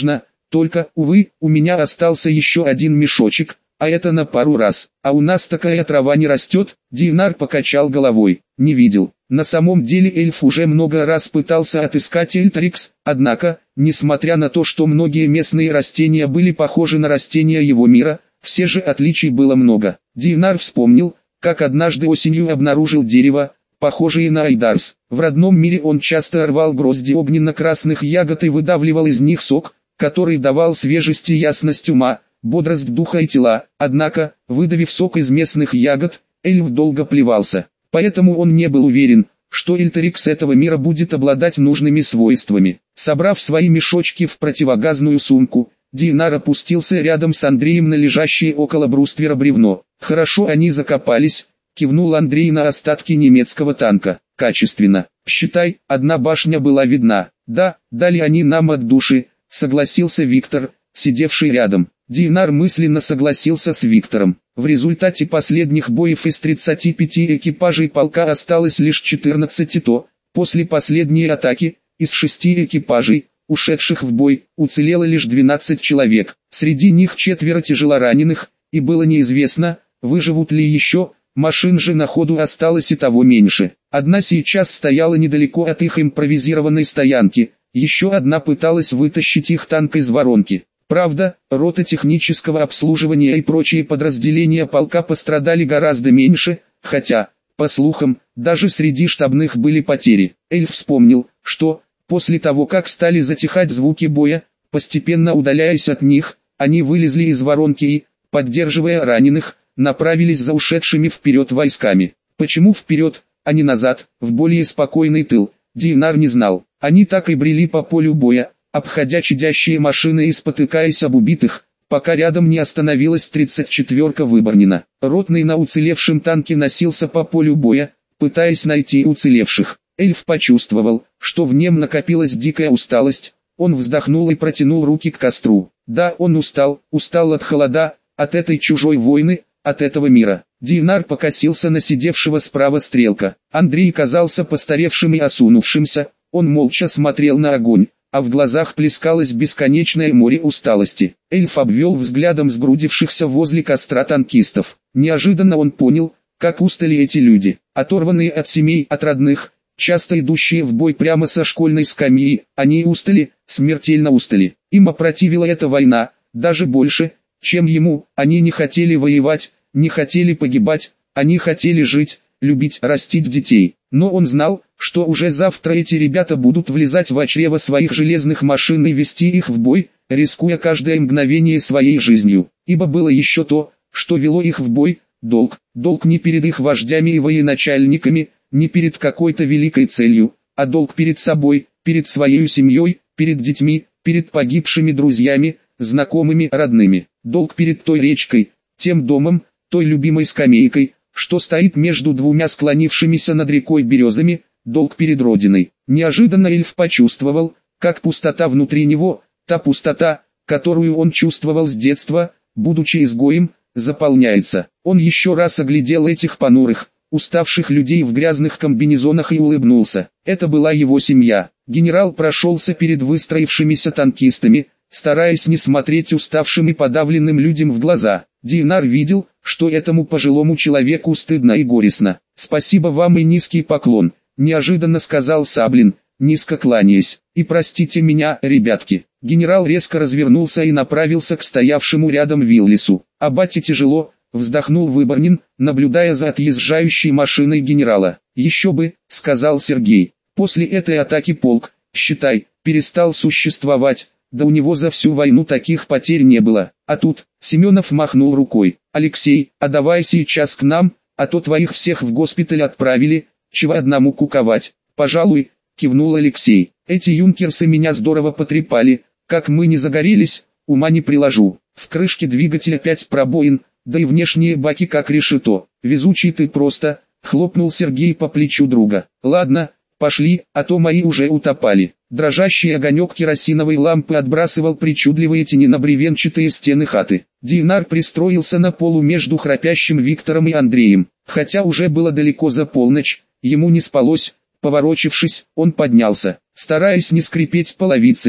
Только, увы, у меня остался еще один мешочек, а это на пару раз. А у нас такая трава не растет. Динар покачал головой. Не видел. На самом деле эльф уже много раз пытался отыскать Эльтрикс, однако, несмотря на то, что многие местные растения были похожи на растения его мира, все же отличий было много. Динар вспомнил, как однажды осенью обнаружил дерево, похожие на айдарс. В родном мире он часто рвал грозди огненно-красных ягод и выдавливал из них сок, который давал свежесть и ясность ума, бодрость духа и тела. Однако, выдавив сок из местных ягод, эльф долго плевался. Поэтому он не был уверен, что Эльтрикс этого мира будет обладать нужными свойствами. Собрав свои мешочки в противогазную сумку, Динар опустился рядом с Андреем на лежащее около бруствера бревно. «Хорошо они закопались», — кивнул Андрей на остатки немецкого танка. «Качественно. Считай, одна башня была видна». «Да, дали они нам от души», — согласился Виктор, сидевший рядом. Динар мысленно согласился с Виктором. В результате последних боев из 35 экипажей полка осталось лишь 14 и то, после последней атаки, из 6 экипажей, ушедших в бой, уцелело лишь 12 человек. Среди них 4 тяжелораненых, и было неизвестно, выживут ли еще, машин же на ходу осталось и того меньше. Одна сейчас стояла недалеко от их импровизированной стоянки, еще одна пыталась вытащить их танк из воронки. Правда, рота технического обслуживания и прочие подразделения полка пострадали гораздо меньше, хотя, по слухам, даже среди штабных были потери. Эльф вспомнил, что, после того как стали затихать звуки боя, постепенно удаляясь от них, они вылезли из воронки и, поддерживая раненых, направились за ушедшими вперед войсками. Почему вперед, а не назад, в более спокойный тыл, Динар не знал. Они так и брели по полю боя, обходя чадящие машины и спотыкаясь об убитых, пока рядом не остановилась 34-ка Выборнина. Ротный на уцелевшем танке носился по полю боя, пытаясь найти уцелевших. Эльф почувствовал, что в нем накопилась дикая усталость. Он вздохнул и протянул руки к костру. Да, он устал от холода, от этой чужой войны, от этого мира. Динар покосился на сидевшего справа стрелка. Андрей казался постаревшим и осунувшимся, он молча смотрел на огонь, а в глазах плескалось бесконечное море усталости. Эльф обвел взглядом сгрудившихся возле костра танкистов. Неожиданно он понял, как устали эти люди, оторванные от семей, от родных, часто идущие в бой прямо со школьной скамьи. Они устали, смертельно устали. Им опротивила эта война, даже больше, чем ему. Они не хотели воевать, не хотели погибать, они хотели жить, любить, растить детей. Но он знал, что уже завтра эти ребята будут влезать в чрево своих железных машин и вести их в бой, рискуя каждое мгновение своей жизнью. Ибо было еще то, что вело их в бой, долг. Долг не перед их вождями и военачальниками, не перед какой-то великой целью, а долг перед собой, перед своей семьей, перед детьми, перед погибшими друзьями, знакомыми, родными. Долг перед той речкой, тем домом, той любимой скамейкой, что стоит между двумя склонившимися над рекой березами, долг перед Родиной. Неожиданно эльф почувствовал, как пустота внутри него, та пустота, которую он чувствовал с детства, будучи изгоем, заполняется. Он еще раз оглядел этих понурых, уставших людей в грязных комбинезонах и улыбнулся. Это была его семья. Генерал прошелся перед выстроившимися танкистами, стараясь не смотреть уставшим и подавленным людям в глаза. Динар видел, что этому пожилому человеку стыдно и горестно. «Спасибо вам и низкий поклон», — неожиданно сказал Саблин, низко кланяясь. «И простите меня, ребятки». Генерал резко развернулся и направился к стоявшему рядом Виллису. «А бате тяжело», — вздохнул Выборнин, наблюдая за отъезжающей машиной генерала. «Еще бы», — сказал Сергей. «После этой атаки полк, считай, перестал существовать. Да у него за всю войну таких потерь не было. А тут, Семенов махнул рукой. Алексей, а давай сейчас к нам, а то твоих всех в госпиталь отправили, чего одному куковать. Пожалуй, кивнул Алексей. Эти юнкерсы меня здорово потрепали, как мы не загорелись, ума не приложу. В крышке двигателя 5 пробоин, да и внешние баки как решето. Везучий ты просто, хлопнул Сергей по плечу друга. Ладно, пошли, а то мои уже утопали. Дрожащий огонек керосиновой лампы отбрасывал причудливые тени на бревенчатые стены хаты. Динар пристроился на полу между храпящим Виктором и Андреем. Хотя уже было далеко за полночь, ему не спалось. Поворочившись, он поднялся. Стараясь не скрипеть половицами,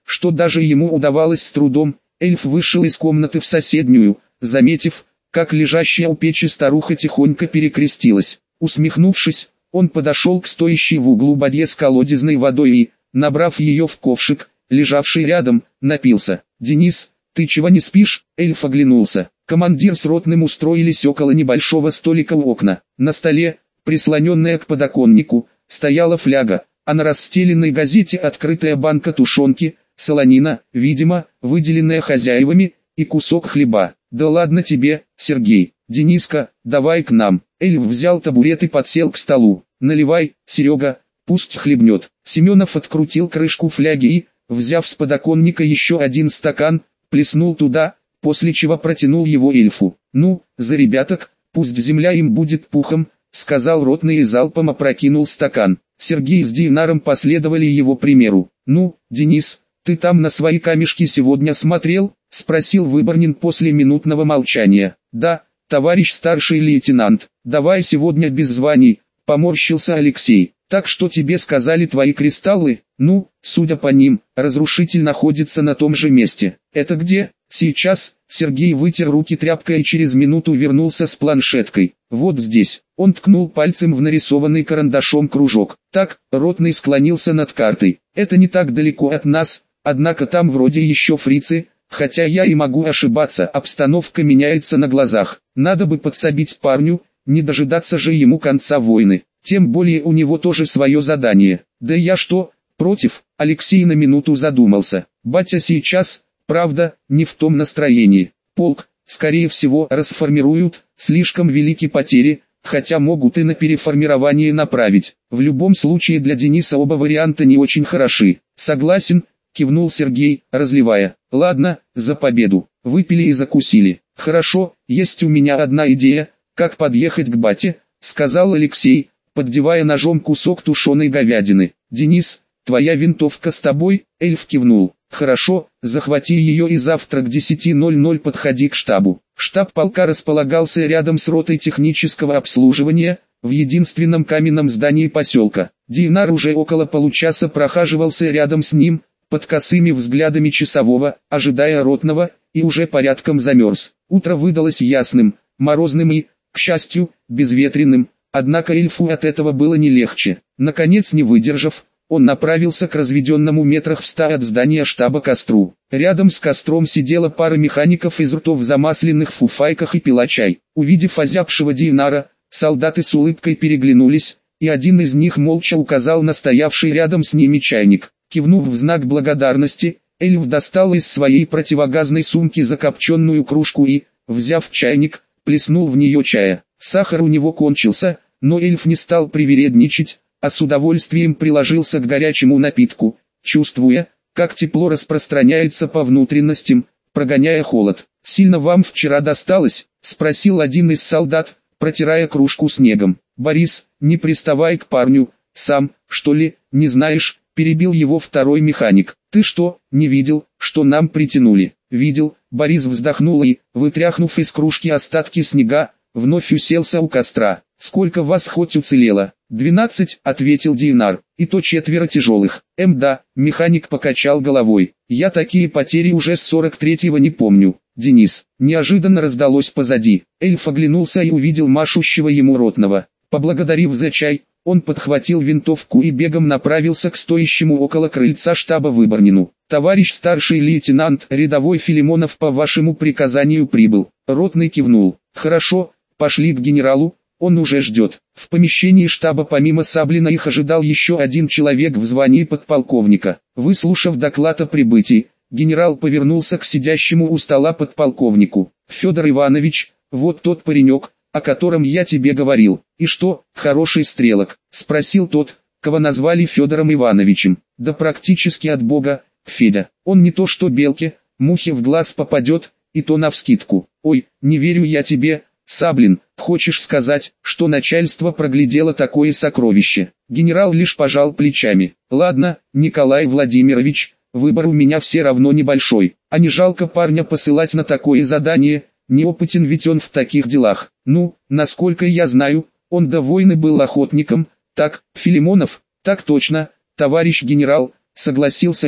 что даже ему удавалось с трудом. Эльф вышел из комнаты в соседнюю, заметив, как лежащая у печи старуха тихонько перекрестилась. Усмехнувшись, он подошел к стоящей в углу бадье с колодезной водой и, набрав ее в ковшик, лежавший рядом, напился. «Денис, ты чего не спишь?» Эльф оглянулся. Командир с ротным устроились около небольшого столика у окна. На столе, прислоненная к подоконнику, стояла фляга, а на расстеленной газете открытая банка тушенки, солонина, видимо, выделенная хозяевами, и кусок хлеба. «Да ладно тебе, Сергей, Дениска, давай к нам». Эльф взял табурет и подсел к столу. «Наливай, Серега, пусть хлебнет». Семенов открутил крышку фляги и, взяв с подоконника еще один стакан, плеснул туда, после чего протянул его эльфу. «Ну, за ребяток, пусть земля им будет пухом», — сказал ротный и залпом опрокинул стакан. Сергей с Динаром последовали его примеру. «Ну, Денис, ты там на свои камешки сегодня смотрел?» — спросил Выборнин после минутного молчания. «Да, товарищ старший лейтенант, давай сегодня без званий», — поморщился Алексей. «Так что тебе сказали твои кристаллы?» «Ну, судя по ним, разрушитель находится на том же месте». «Это где?» «Сейчас». Сергей вытер руки тряпкой и через минуту вернулся с планшеткой. «Вот здесь». Он ткнул пальцем в нарисованный карандашом кружок. «Так», ротный склонился над картой. «Это не так далеко от нас, однако там вроде еще фрицы, хотя я и могу ошибаться, обстановка меняется на глазах. Надо бы подсобить парню, не дожидаться же ему конца войны. Тем более у него тоже свое задание». «Да я что, против?» Алексей на минуту задумался. «Батя сейчас, правда, не в том настроении. Полк, скорее всего, расформируют, слишком велики потери, хотя могут и на переформирование направить. В любом случае для Дениса оба варианта не очень хороши». «Согласен», кивнул Сергей, разливая. «Ладно, за победу». Выпили и закусили. «Хорошо, есть у меня одна идея, как подъехать к бате», сказал Алексей, поддевая ножом кусок тушеной говядины. «Денис, твоя винтовка с тобой?» Эльф кивнул. «Хорошо, захвати ее и завтра к 10:00 подходи к штабу». Штаб полка располагался рядом с ротой технического обслуживания, в единственном каменном здании поселка. Динар уже около получаса прохаживался рядом с ним, под косыми взглядами часового, ожидая ротного, и уже порядком замерз. Утро выдалось ясным, морозным и, к счастью, безветренным, однако эльфу от этого было не легче. Наконец, не выдержав, он направился к разведенному метрах в 100 от здания штаба костру. Рядом с костром сидела пара механиков из ртов в замасленных фуфайках и пила чай. Увидев озябшего Динара, солдаты с улыбкой переглянулись, и один из них молча указал на стоявший рядом с ними чайник. Кивнув в знак благодарности, эльф достал из своей противогазной сумки закопченную кружку и, взяв чайник, плеснул в нее чая. Сахар у него кончился, но эльф не стал привередничать, а с удовольствием приложился к горячему напитку, чувствуя, как тепло распространяется по внутренностям, прогоняя холод. «Сильно вам вчера досталось?» — спросил один из солдат, протирая кружку снегом. «Борис, не приставай к парню, сам, что ли, не знаешь?» — перебил его второй механик. «Ты что, не видел, что нам притянули?» «Видел». Борис вздохнул и, вытряхнув из кружки остатки снега, вновь уселся у костра. «Сколько вас хоть уцелело?» «12», — ответил Динар, — «и то 4 тяжелых». Да», — механик покачал головой, — «я такие потери уже с 43-го не помню». «Денис», неожиданно раздалось позади. Эльф оглянулся и увидел машущего ему ротного. Поблагодарив за чай, он подхватил винтовку и бегом направился к стоящему около крыльца штаба Выборнину. «Товарищ старший лейтенант, рядовой Филимонов по вашему приказанию прибыл». Ротный кивнул. «Хорошо, пошли к генералу, он уже ждет». В помещении штаба помимо Саблина их ожидал еще один человек в звании подполковника. Выслушав доклад о прибытии, генерал повернулся к сидящему у стола подполковнику. «Федор Иванович, вот тот паренек, о котором я тебе говорил». «И что, хороший стрелок?» — спросил тот, кого назвали Федором Ивановичем. «Да практически от бога, Федя. Он не то что белке, мухе в глаз попадет, и то навскидку». «Ой, не верю я тебе, Саблин, хочешь сказать, что начальство проглядело такое сокровище?» Генерал лишь пожал плечами. «Ладно, Николай Владимирович, выбор у меня все равно небольшой, а не жалко парня посылать на такое задание, неопытен ведь он в таких делах. Ну, насколько я знаю, он до войны был охотником». «Так, Филимонов?» «Так точно, товарищ генерал», — согласился эльф.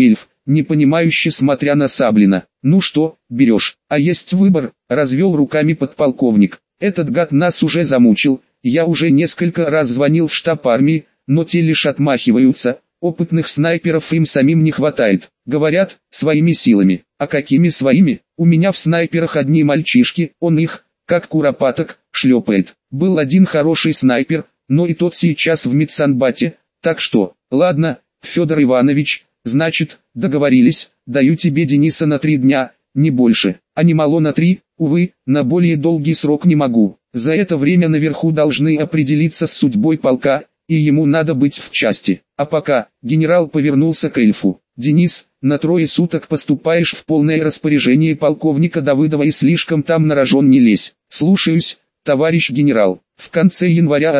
непонимающе смотря на Саблина. «Ну что, берешь?» «А есть выбор», — развел руками подполковник. «Этот гад нас уже замучил, я уже несколько раз звонил в штаб армии, но те лишь отмахиваются, опытных снайперов им самим не хватает. Говорят, своими силами. А какими своими? У меня в снайперах одни мальчишки, он их, как куропаток, шлепает. Был один хороший снайпер, но и тот сейчас в медсанбате, так что, ладно, Федор Иванович, значит, договорились, даю тебе Дениса на 3 дня, не больше, а не мало на 3, увы, на более долгий срок не могу. За это время наверху должны определиться с судьбой полка, и ему надо быть в части. А пока, генерал повернулся к эльфу. Денис, на 3 суток поступаешь в полное распоряжение полковника Давыдова и слишком там на рожон не лезь. Слушаюсь, товарищ генерал. В конце января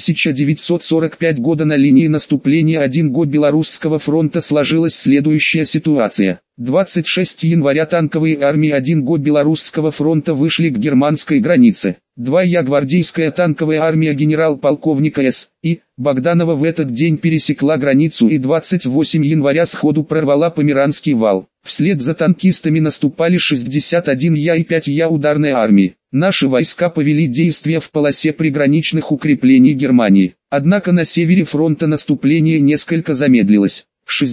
1945 года на линии наступления 1 Белорусского фронта сложилась следующая ситуация. 26 января танковые армии 1 Белорусского фронта вышли к германской границе. 2 гвардейская танковая армия генерал-полковника С.И. Богданова в этот день пересекла границу и 28 января сходу прорвала Померанский вал. Вслед за танкистами наступали 61 и 5 ударной армии. Наши войска повели действия в полосе приграничных укреплений Германии. Однако на севере фронта наступление несколько замедлилось.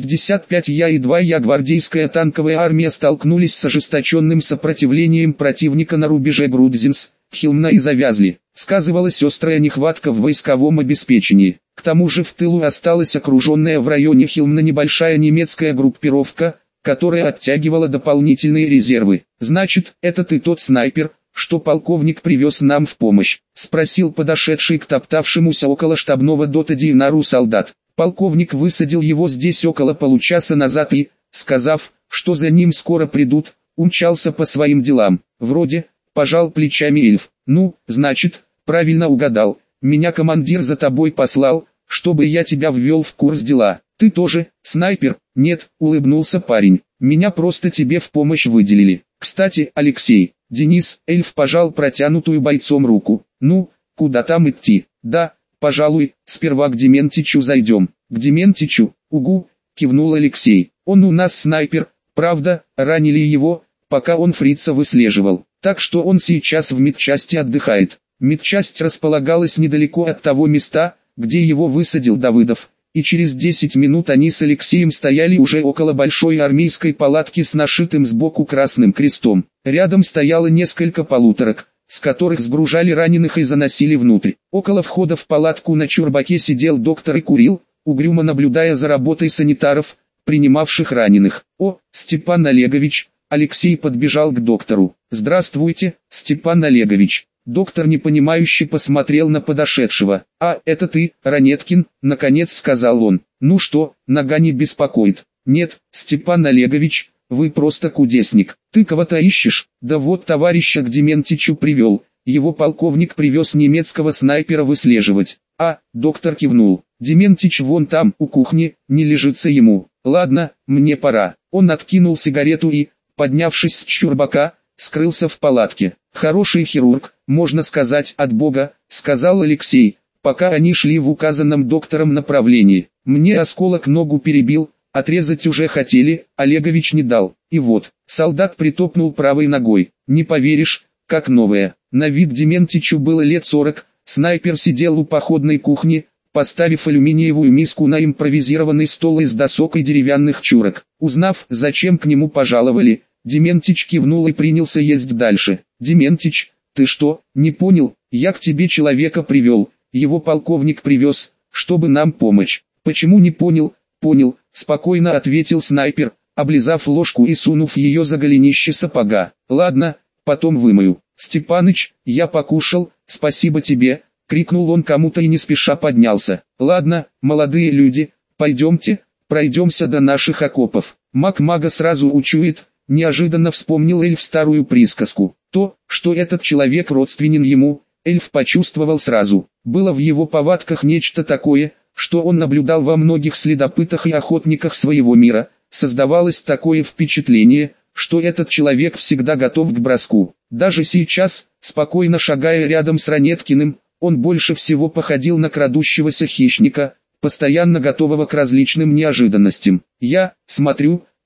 65 и 2 гвардейская танковая армия столкнулись с ожесточенным сопротивлением противника на рубеже Грудзинс, Хилмна и завязли. Сказывалась острая нехватка в войсковом обеспечении. К тому же в тылу осталась окруженная в районе Хилмна небольшая немецкая группировка, которая оттягивала дополнительные резервы. «Значит, это ты тот снайпер, что полковник привез нам в помощь?» — спросил подошедший к топтавшемуся около штабного дота Динару солдат. Полковник высадил его здесь около получаса назад и, сказав, что за ним скоро придут, умчался по своим делам. Вроде, пожал плечами эльф. «Ну, значит, правильно угадал. Меня командир за тобой послал, чтобы я тебя ввел в курс дела. Ты тоже, снайпер?» «Нет», — улыбнулся парень. «Меня просто тебе в помощь выделили. Кстати, Алексей». Денис, эльф пожал протянутую бойцом руку. «Ну, куда там идти?» «Да, пожалуй, сперва к Дементичу зайдем». «К Дементичу? Угу», — кивнул Алексей. «Он у нас снайпер, правда, ранили его, пока он фрица выслеживал. Так что он сейчас в медчасти отдыхает». Медчасть располагалась недалеко от того места, где его высадил Давыдов, и через 10 минут они с Алексеем стояли уже около большой армейской палатки с нашитым сбоку красным крестом. Рядом стояло несколько полуторок, с которых сгружали раненых и заносили внутрь. Около входа в палатку на чурбаке сидел доктор и курил, угрюмо наблюдая за работой санитаров, принимавших раненых. «О, Степан Олегович!» Алексей подбежал к доктору. «Здравствуйте, Степан Олегович!» Доктор непонимающе посмотрел на подошедшего. «А, это ты, Ранеткин?» — наконец сказал он. «Ну что, нога не беспокоит?» «Нет, Степан Олегович, вы просто кудесник. Ты кого-то ищешь?» «Да вот товарища к Дементичу привел. Его полковник привез немецкого снайпера выслеживать». «А», — доктор кивнул. «Дементич вон там, у кухни, не лежится ему. Ладно, мне пора». Он откинул сигарету и, поднявшись с чурбака, скрылся в палатке. «Хороший хирург, можно сказать, от Бога», — сказал Алексей, пока они шли в указанном доктором направлении. «Мне осколок ногу перебил, отрезать уже хотели, Олегович не дал. И вот». Солдат притопнул правой ногой. «Не поверишь, как новая». На вид Дементичу было лет 40, снайпер сидел у походной кухни, поставив алюминиевую миску на импровизированный стол из досок и деревянных чурок. Узнав, зачем к нему пожаловали, Дементич кивнул и принялся есть дальше. «Дементич, ты что, не понял? Я к тебе человека привел, его полковник привез, чтобы нам помочь». «Почему не понял?» «Понял», — спокойно ответил снайпер, облизав ложку и сунув ее за голенище сапога. «Ладно, потом вымою». «Степаныч, я покушал, спасибо тебе», — крикнул он кому-то и не спеша поднялся. «Ладно, молодые люди, пойдемте, пройдемся до наших окопов». Маг мага сразу учует. Неожиданно вспомнил эльф старую присказку. То, что этот человек родственен ему, эльф почувствовал сразу. Было в его повадках нечто такое, что он наблюдал во многих следопытах и охотниках своего мира. Создавалось такое впечатление, что этот человек всегда готов к броску. Даже сейчас, спокойно шагая рядом с Ранеткиным, он больше всего походил на крадущегося хищника, постоянно готового к различным неожиданностям. «Я смотрю,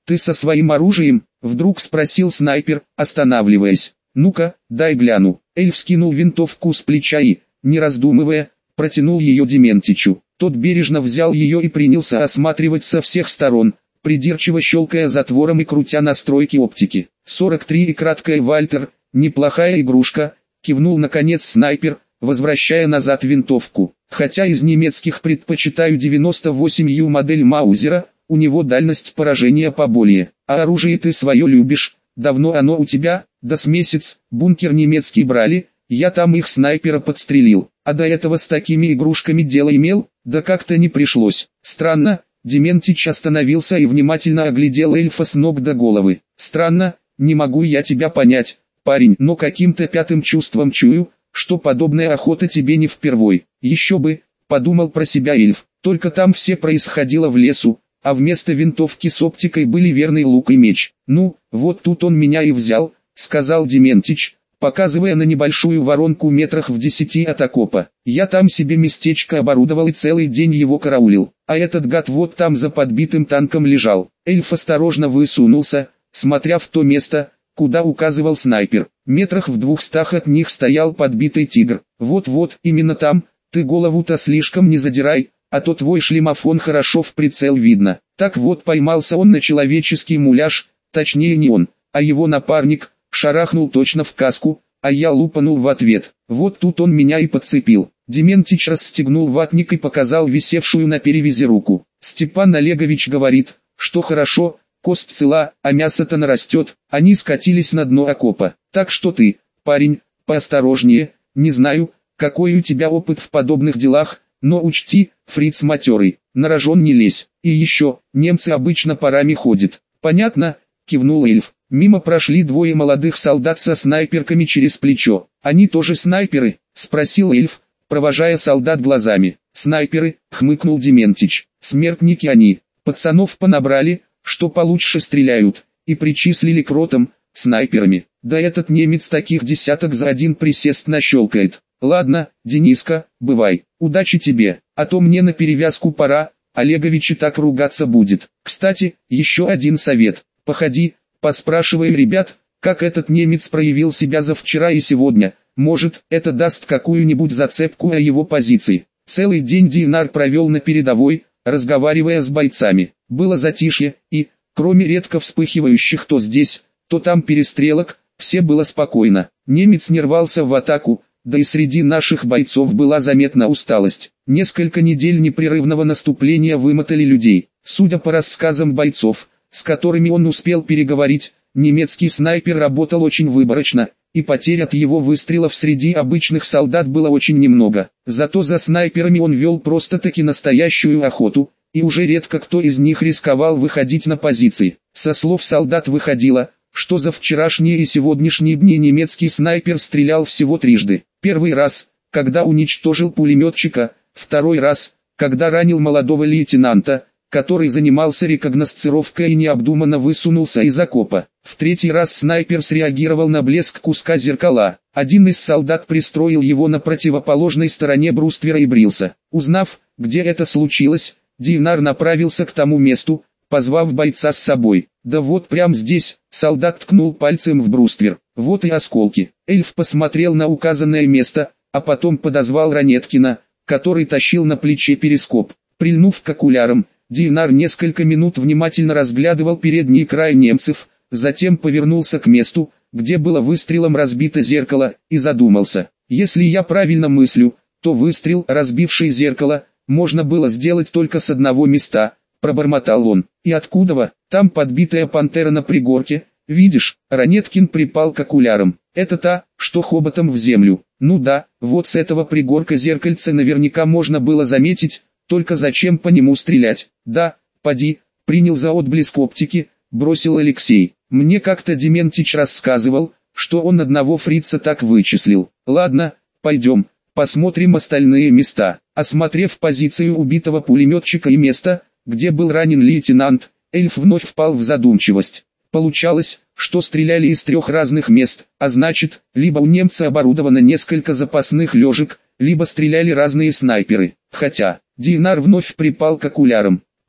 «Ты со своим оружием?» — вдруг спросил снайпер, останавливаясь. «Ну-ка, дай гляну». Эльф скинул винтовку с плеча и, не раздумывая, протянул ее Дементичу. Тот бережно взял ее и принялся осматривать со всех сторон, придирчиво щелкая затвором и крутя настройки оптики. 43 и краткая Вальтер, неплохая игрушка, кивнул наконец снайпер, возвращая назад винтовку. Хотя из немецких предпочитаю 98Ю модель Маузера, у него дальность поражения поболее. А оружие ты свое любишь, давно оно у тебя? Да с месяц, бункер немецкий брали, я там их снайпера подстрелил. А до этого с такими игрушками дело имел? Да как-то не пришлось. Странно. Дементич остановился и внимательно оглядел эльфа с ног до головы. Странно, не могу я тебя понять, парень, но каким-то пятым чувством чую, что подобная охота тебе не впервой. Еще бы, подумал про себя эльф, только там все происходило в лесу, а вместо винтовки с оптикой были верный лук и меч. Ну, вот тут он меня и взял, сказал Дементич, показывая на небольшую воронку метрах в 10 от окопа. Я там себе местечко оборудовал и целый день его караулил, а этот гад вот там за подбитым танком лежал. Эльф осторожно высунулся, смотря в то место, куда указывал снайпер. Метрах в 200 от них стоял подбитый тигр. Вот-вот, именно там, ты голову-то слишком не задирай, а то твой шлемофон хорошо в прицел видно. Так вот поймался он на человеческий муляж, точнее не он, а его напарник, шарахнул точно в каску, а я лупанул в ответ. Вот тут он меня и подцепил. Дементич расстегнул ватник и показал висевшую на перевязи руку. Степан Олегович говорит, что хорошо, кость цела, а мясо-то нарастет. Они скатились на дно окопа. Так что ты, парень, поосторожнее, не знаю, какой у тебя опыт в подобных делах, но учти, фриц матерый, на рожон не лезь. И еще, немцы обычно парами ходят. Понятно, кивнул эльф. Мимо прошли двое молодых солдат со снайперками через плечо. «Они тоже снайперы?» — спросил эльф, провожая солдат глазами. «Снайперы», — хмыкнул Дементич. «Смертники они. Пацанов понабрали, что получше стреляют, и причислили к ротам, снайперами. Да этот немец таких десяток за один присест нащелкает. Ладно, Дениска, бывай, удачи тебе, а то мне на перевязку пора, Олегович и так ругаться будет. Кстати, еще один совет. Походи, поспрашивай ребят, как этот немец проявил себя за вчера и сегодня, может, это даст какую-нибудь зацепку о его позиции». Целый день Динар провел на передовой, разговаривая с бойцами. Было затишье, и, кроме редко вспыхивающих то здесь, то там перестрелок, все было спокойно. Немец не рвался в атаку, да и среди наших бойцов была заметна усталость. Несколько недель непрерывного наступления вымотали людей. Судя по рассказам бойцов, с которыми он успел переговорить, немецкий снайпер работал очень выборочно, и потерь от его выстрелов среди обычных солдат было очень немного. Зато за снайперами он вел просто-таки настоящую охоту, и уже редко кто из них рисковал выходить на позиции. Со слов солдат выходило, что за вчерашние и сегодняшние дни немецкий снайпер стрелял всего трижды. Первый раз, когда уничтожил пулеметчика, второй раз, когда ранил молодого лейтенанта, который занимался рекогносцировкой и необдуманно высунулся из окопа. В третий раз снайпер среагировал на блеск куска зеркала. Один из солдат пристроил его на противоположной стороне бруствера и брился. Узнав, где это случилось, Динар направился к тому месту, позвав бойца с собой. «Да вот прямо здесь», — солдат ткнул пальцем в бруствер. «Вот и осколки». Эльф посмотрел на указанное место, а потом подозвал Ранеткина, который тащил на плече перископ. Прильнув к окулярам, Динар несколько минут внимательно разглядывал передний край немцев, затем повернулся к месту, где было выстрелом разбито зеркало, и задумался. «Если я правильно мыслю, то выстрел, разбивший зеркало, можно было сделать только с одного места», — пробормотал он. «И откуда? Там подбитая пантера на пригорке, видишь?» Ранеткин припал к окулярам. «Это та, что хоботом в землю». «Ну да, вот с этого пригорка зеркальце наверняка можно было заметить, только зачем по нему стрелять?» «Да, поди», — принял за отблеск оптики, бросил Алексей. «Мне как-то Дементич рассказывал, что он одного фрица так вычислил. Ладно, пойдем, посмотрим остальные места». Осмотрев позицию убитого пулеметчика и место, где был ранен лейтенант, эльф вновь впал в задумчивость. Получалось, что стреляли из трех разных мест, а значит, либо у немца оборудовано несколько запасных лежек, либо стреляли разные снайперы. Хотя, Динар вновь припал к окулярам.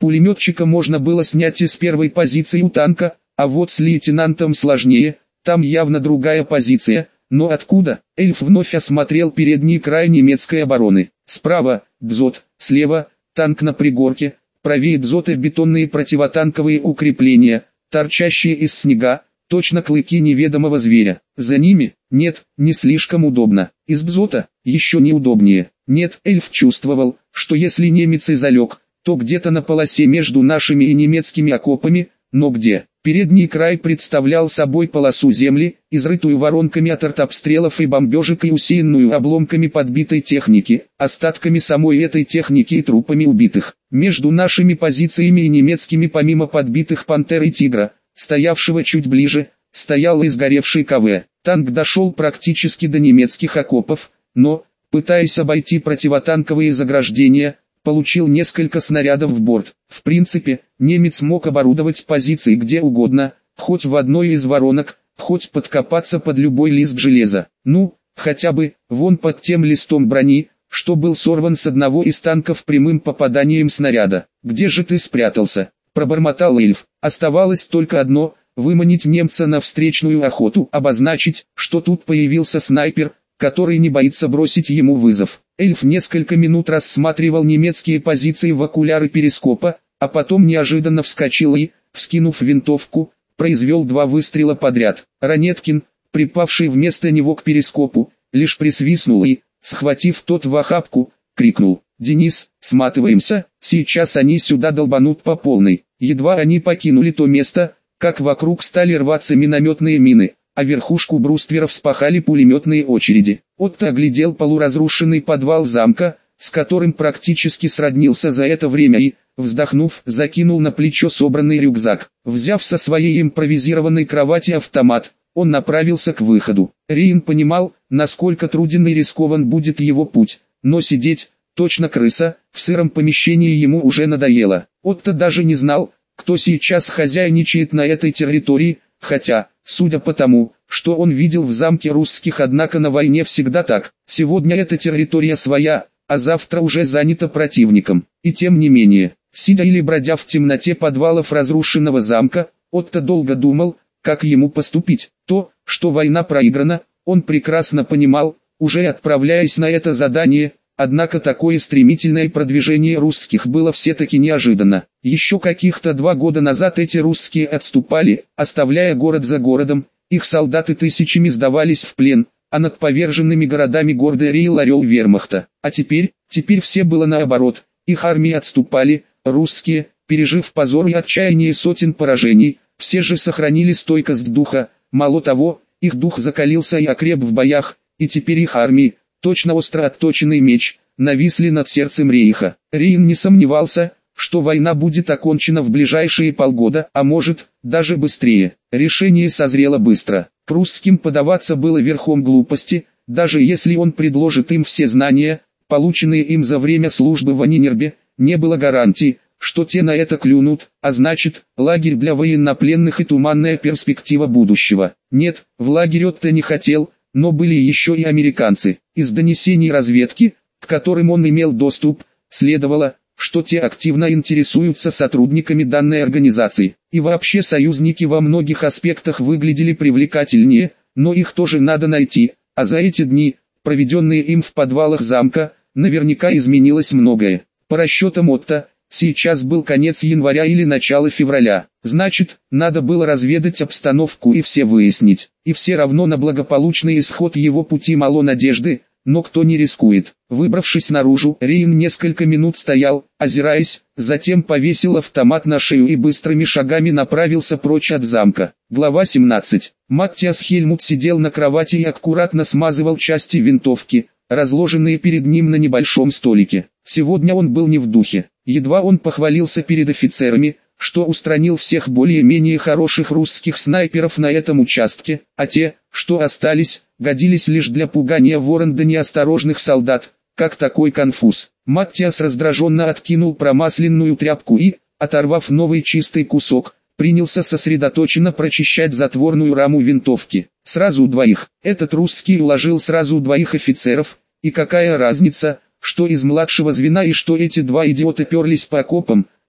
Пулеметчика можно было снять и с первой позиции у танка, а вот с лейтенантом сложнее, там явно другая позиция, но откуда? Эльф вновь осмотрел передний край немецкой обороны. Справа – дзот, слева – танк на пригорке, правее дзота бетонные противотанковые укрепления, торчащие из снега, точно клыки неведомого зверя. За ними? Нет, не слишком удобно. Из дзота? Еще неудобнее. Нет, эльф чувствовал, что если немец и залег, то где-то на полосе между нашими и немецкими окопами, но где? Передний край представлял собой полосу земли, изрытую воронками от артобстрелов и бомбежек и усеянную обломками подбитой техники, остатками самой этой техники и трупами убитых. Между нашими позициями и немецкими помимо подбитых «Пантер» и «Тигра», стоявшего чуть ближе, стоял и сгоревший КВ. Танк дошел практически до немецких окопов, но, пытаясь обойти противотанковые заграждения, получил несколько снарядов в борт. В принципе, немец мог оборудовать позиции где угодно, хоть в одной из воронок, хоть подкопаться под любой лист железа. Ну, хотя бы, вон под тем листом брони, что был сорван с одного из танков прямым попаданием снаряда. «Где же ты спрятался?» – пробормотал эльф. Оставалось только одно – выманить немца на встречную охоту, обозначить, что тут появился снайпер, который не боится бросить ему вызов. Эльф несколько минут рассматривал немецкие позиции в окуляры перископа, а потом неожиданно вскочил и, вскинув винтовку, произвел 2 выстрела подряд. Ранеткин, припавший вместо него к перископу, лишь присвистнул и, схватив тот в охапку, крикнул: «Денис, сматываемся, сейчас они сюда долбанут по полной». Едва они покинули то место, как вокруг стали рваться минометные мины, а верхушку брустверов вспахали пулеметные очереди. Отто оглядел полуразрушенный подвал замка, с которым практически сроднился за это время и, вздохнув, закинул на плечо собранный рюкзак. Взяв со своей импровизированной кровати автомат, он направился к выходу. Риин понимал, насколько труден и рискован будет его путь, но сидеть, точно крыса, в сыром помещении ему уже надоело. Отто даже не знал, кто сейчас хозяйничает на этой территории, хотя, судя по тому, что он видел в замке русских, однако на войне всегда так. Сегодня эта территория своя, а завтра уже занята противником. И тем не менее, сидя или бродя в темноте подвалов разрушенного замка, Отто долго думал, как ему поступить. То, что война проиграна, он прекрасно понимал, уже отправляясь на это задание. Однако такое стремительное продвижение русских было все-таки неожиданно. Еще каких-то 2 года назад эти русские отступали, оставляя город за городом, их солдаты тысячами сдавались в плен, а над поверженными городами гордо реял орел вермахта. А теперь все было наоборот, их армии отступали, русские, пережив позор и отчаяние сотен поражений, все же сохранили стойкость духа, мало того, их дух закалился и окреп в боях, и теперь их армии, точно остро отточенный меч, нависли над сердцем рейха. Риин не сомневался, что война будет окончена в ближайшие полгода, а может, даже быстрее. Решение созрело быстро. К русским подаваться было верхом глупости, даже если он предложит им все знания, полученные им за время службы в Анинербе, не было гарантии, что те на это клюнут, а значит, лагерь для военнопленных и туманная перспектива будущего. Нет, в лагерь Отто не хотел, но были еще и американцы. Из донесений разведки, к которым он имел доступ, следовало, что те активно интересуются сотрудниками данной организации. И вообще союзники во многих аспектах выглядели привлекательнее, но их тоже надо найти, а за эти дни, проведенные им в подвалах замка, наверняка изменилось многое. По расчетам Отто, сейчас был конец января или начало февраля. Значит, надо было разведать обстановку и все выяснить. И все равно на благополучный исход его пути мало надежды, но кто не рискует. Выбравшись наружу, Риин несколько минут стоял, озираясь, затем повесил автомат на шею и быстрыми шагами направился прочь от замка. Глава 17. Маттиас Хельмут сидел на кровати и аккуратно смазывал части винтовки, разложенные перед ним на небольшом столике. Сегодня он был не в духе. Едва он похвалился перед офицерами, что устранил всех более-менее хороших русских снайперов на этом участке, а те, что остались, годились лишь для пугания ворон да неосторожных солдат, как такой конфуз. Маттиас раздраженно откинул промасленную тряпку и, оторвав новый чистый кусок, принялся сосредоточенно прочищать затворную раму винтовки. Сразу 2. Этот русский уложил сразу 2 офицеров, и какая разница, что из младшего звена и что эти 2 идиота перлись по окопам,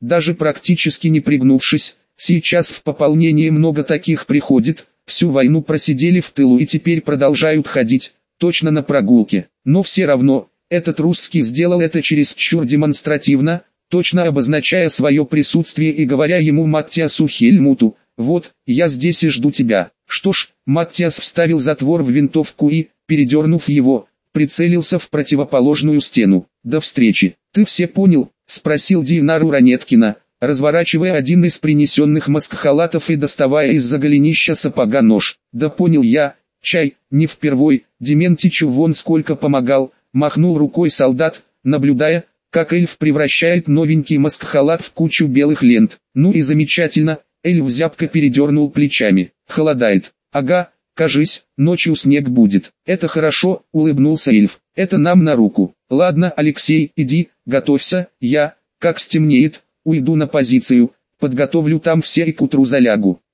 даже практически не пригнувшись. Сейчас в пополнение много таких приходит, всю войну просидели в тылу и теперь продолжают ходить, точно на прогулке. Но все равно, этот русский сделал это чересчур демонстративно, точно обозначая свое присутствие и говоря ему Маттиасу Хельмуту: «Вот, я здесь и жду тебя». Что ж, Маттиас вставил затвор в винтовку и, передернув его, прицелился в противоположную стену. «До встречи». «Ты все понял?» — спросил Динару Ранеткина, разворачивая один из принесенных маскхалатов и доставая из-за голенища сапога нож. «Да понял я, чай, не впервой, Дементичу вон сколько помогал», — махнул рукой солдат, наблюдая, как эльф превращает новенький маскхалат в кучу белых лент. «Ну и замечательно», — эльф зябко передернул плечами. «Холодает». «Ага, кажись, ночью снег будет». «Это хорошо», — улыбнулся эльф, — «это нам на руку». «Ладно, Алексей, иди, готовься, я, как стемнеет, уйду на позицию, подготовлю там все и к утру залягу».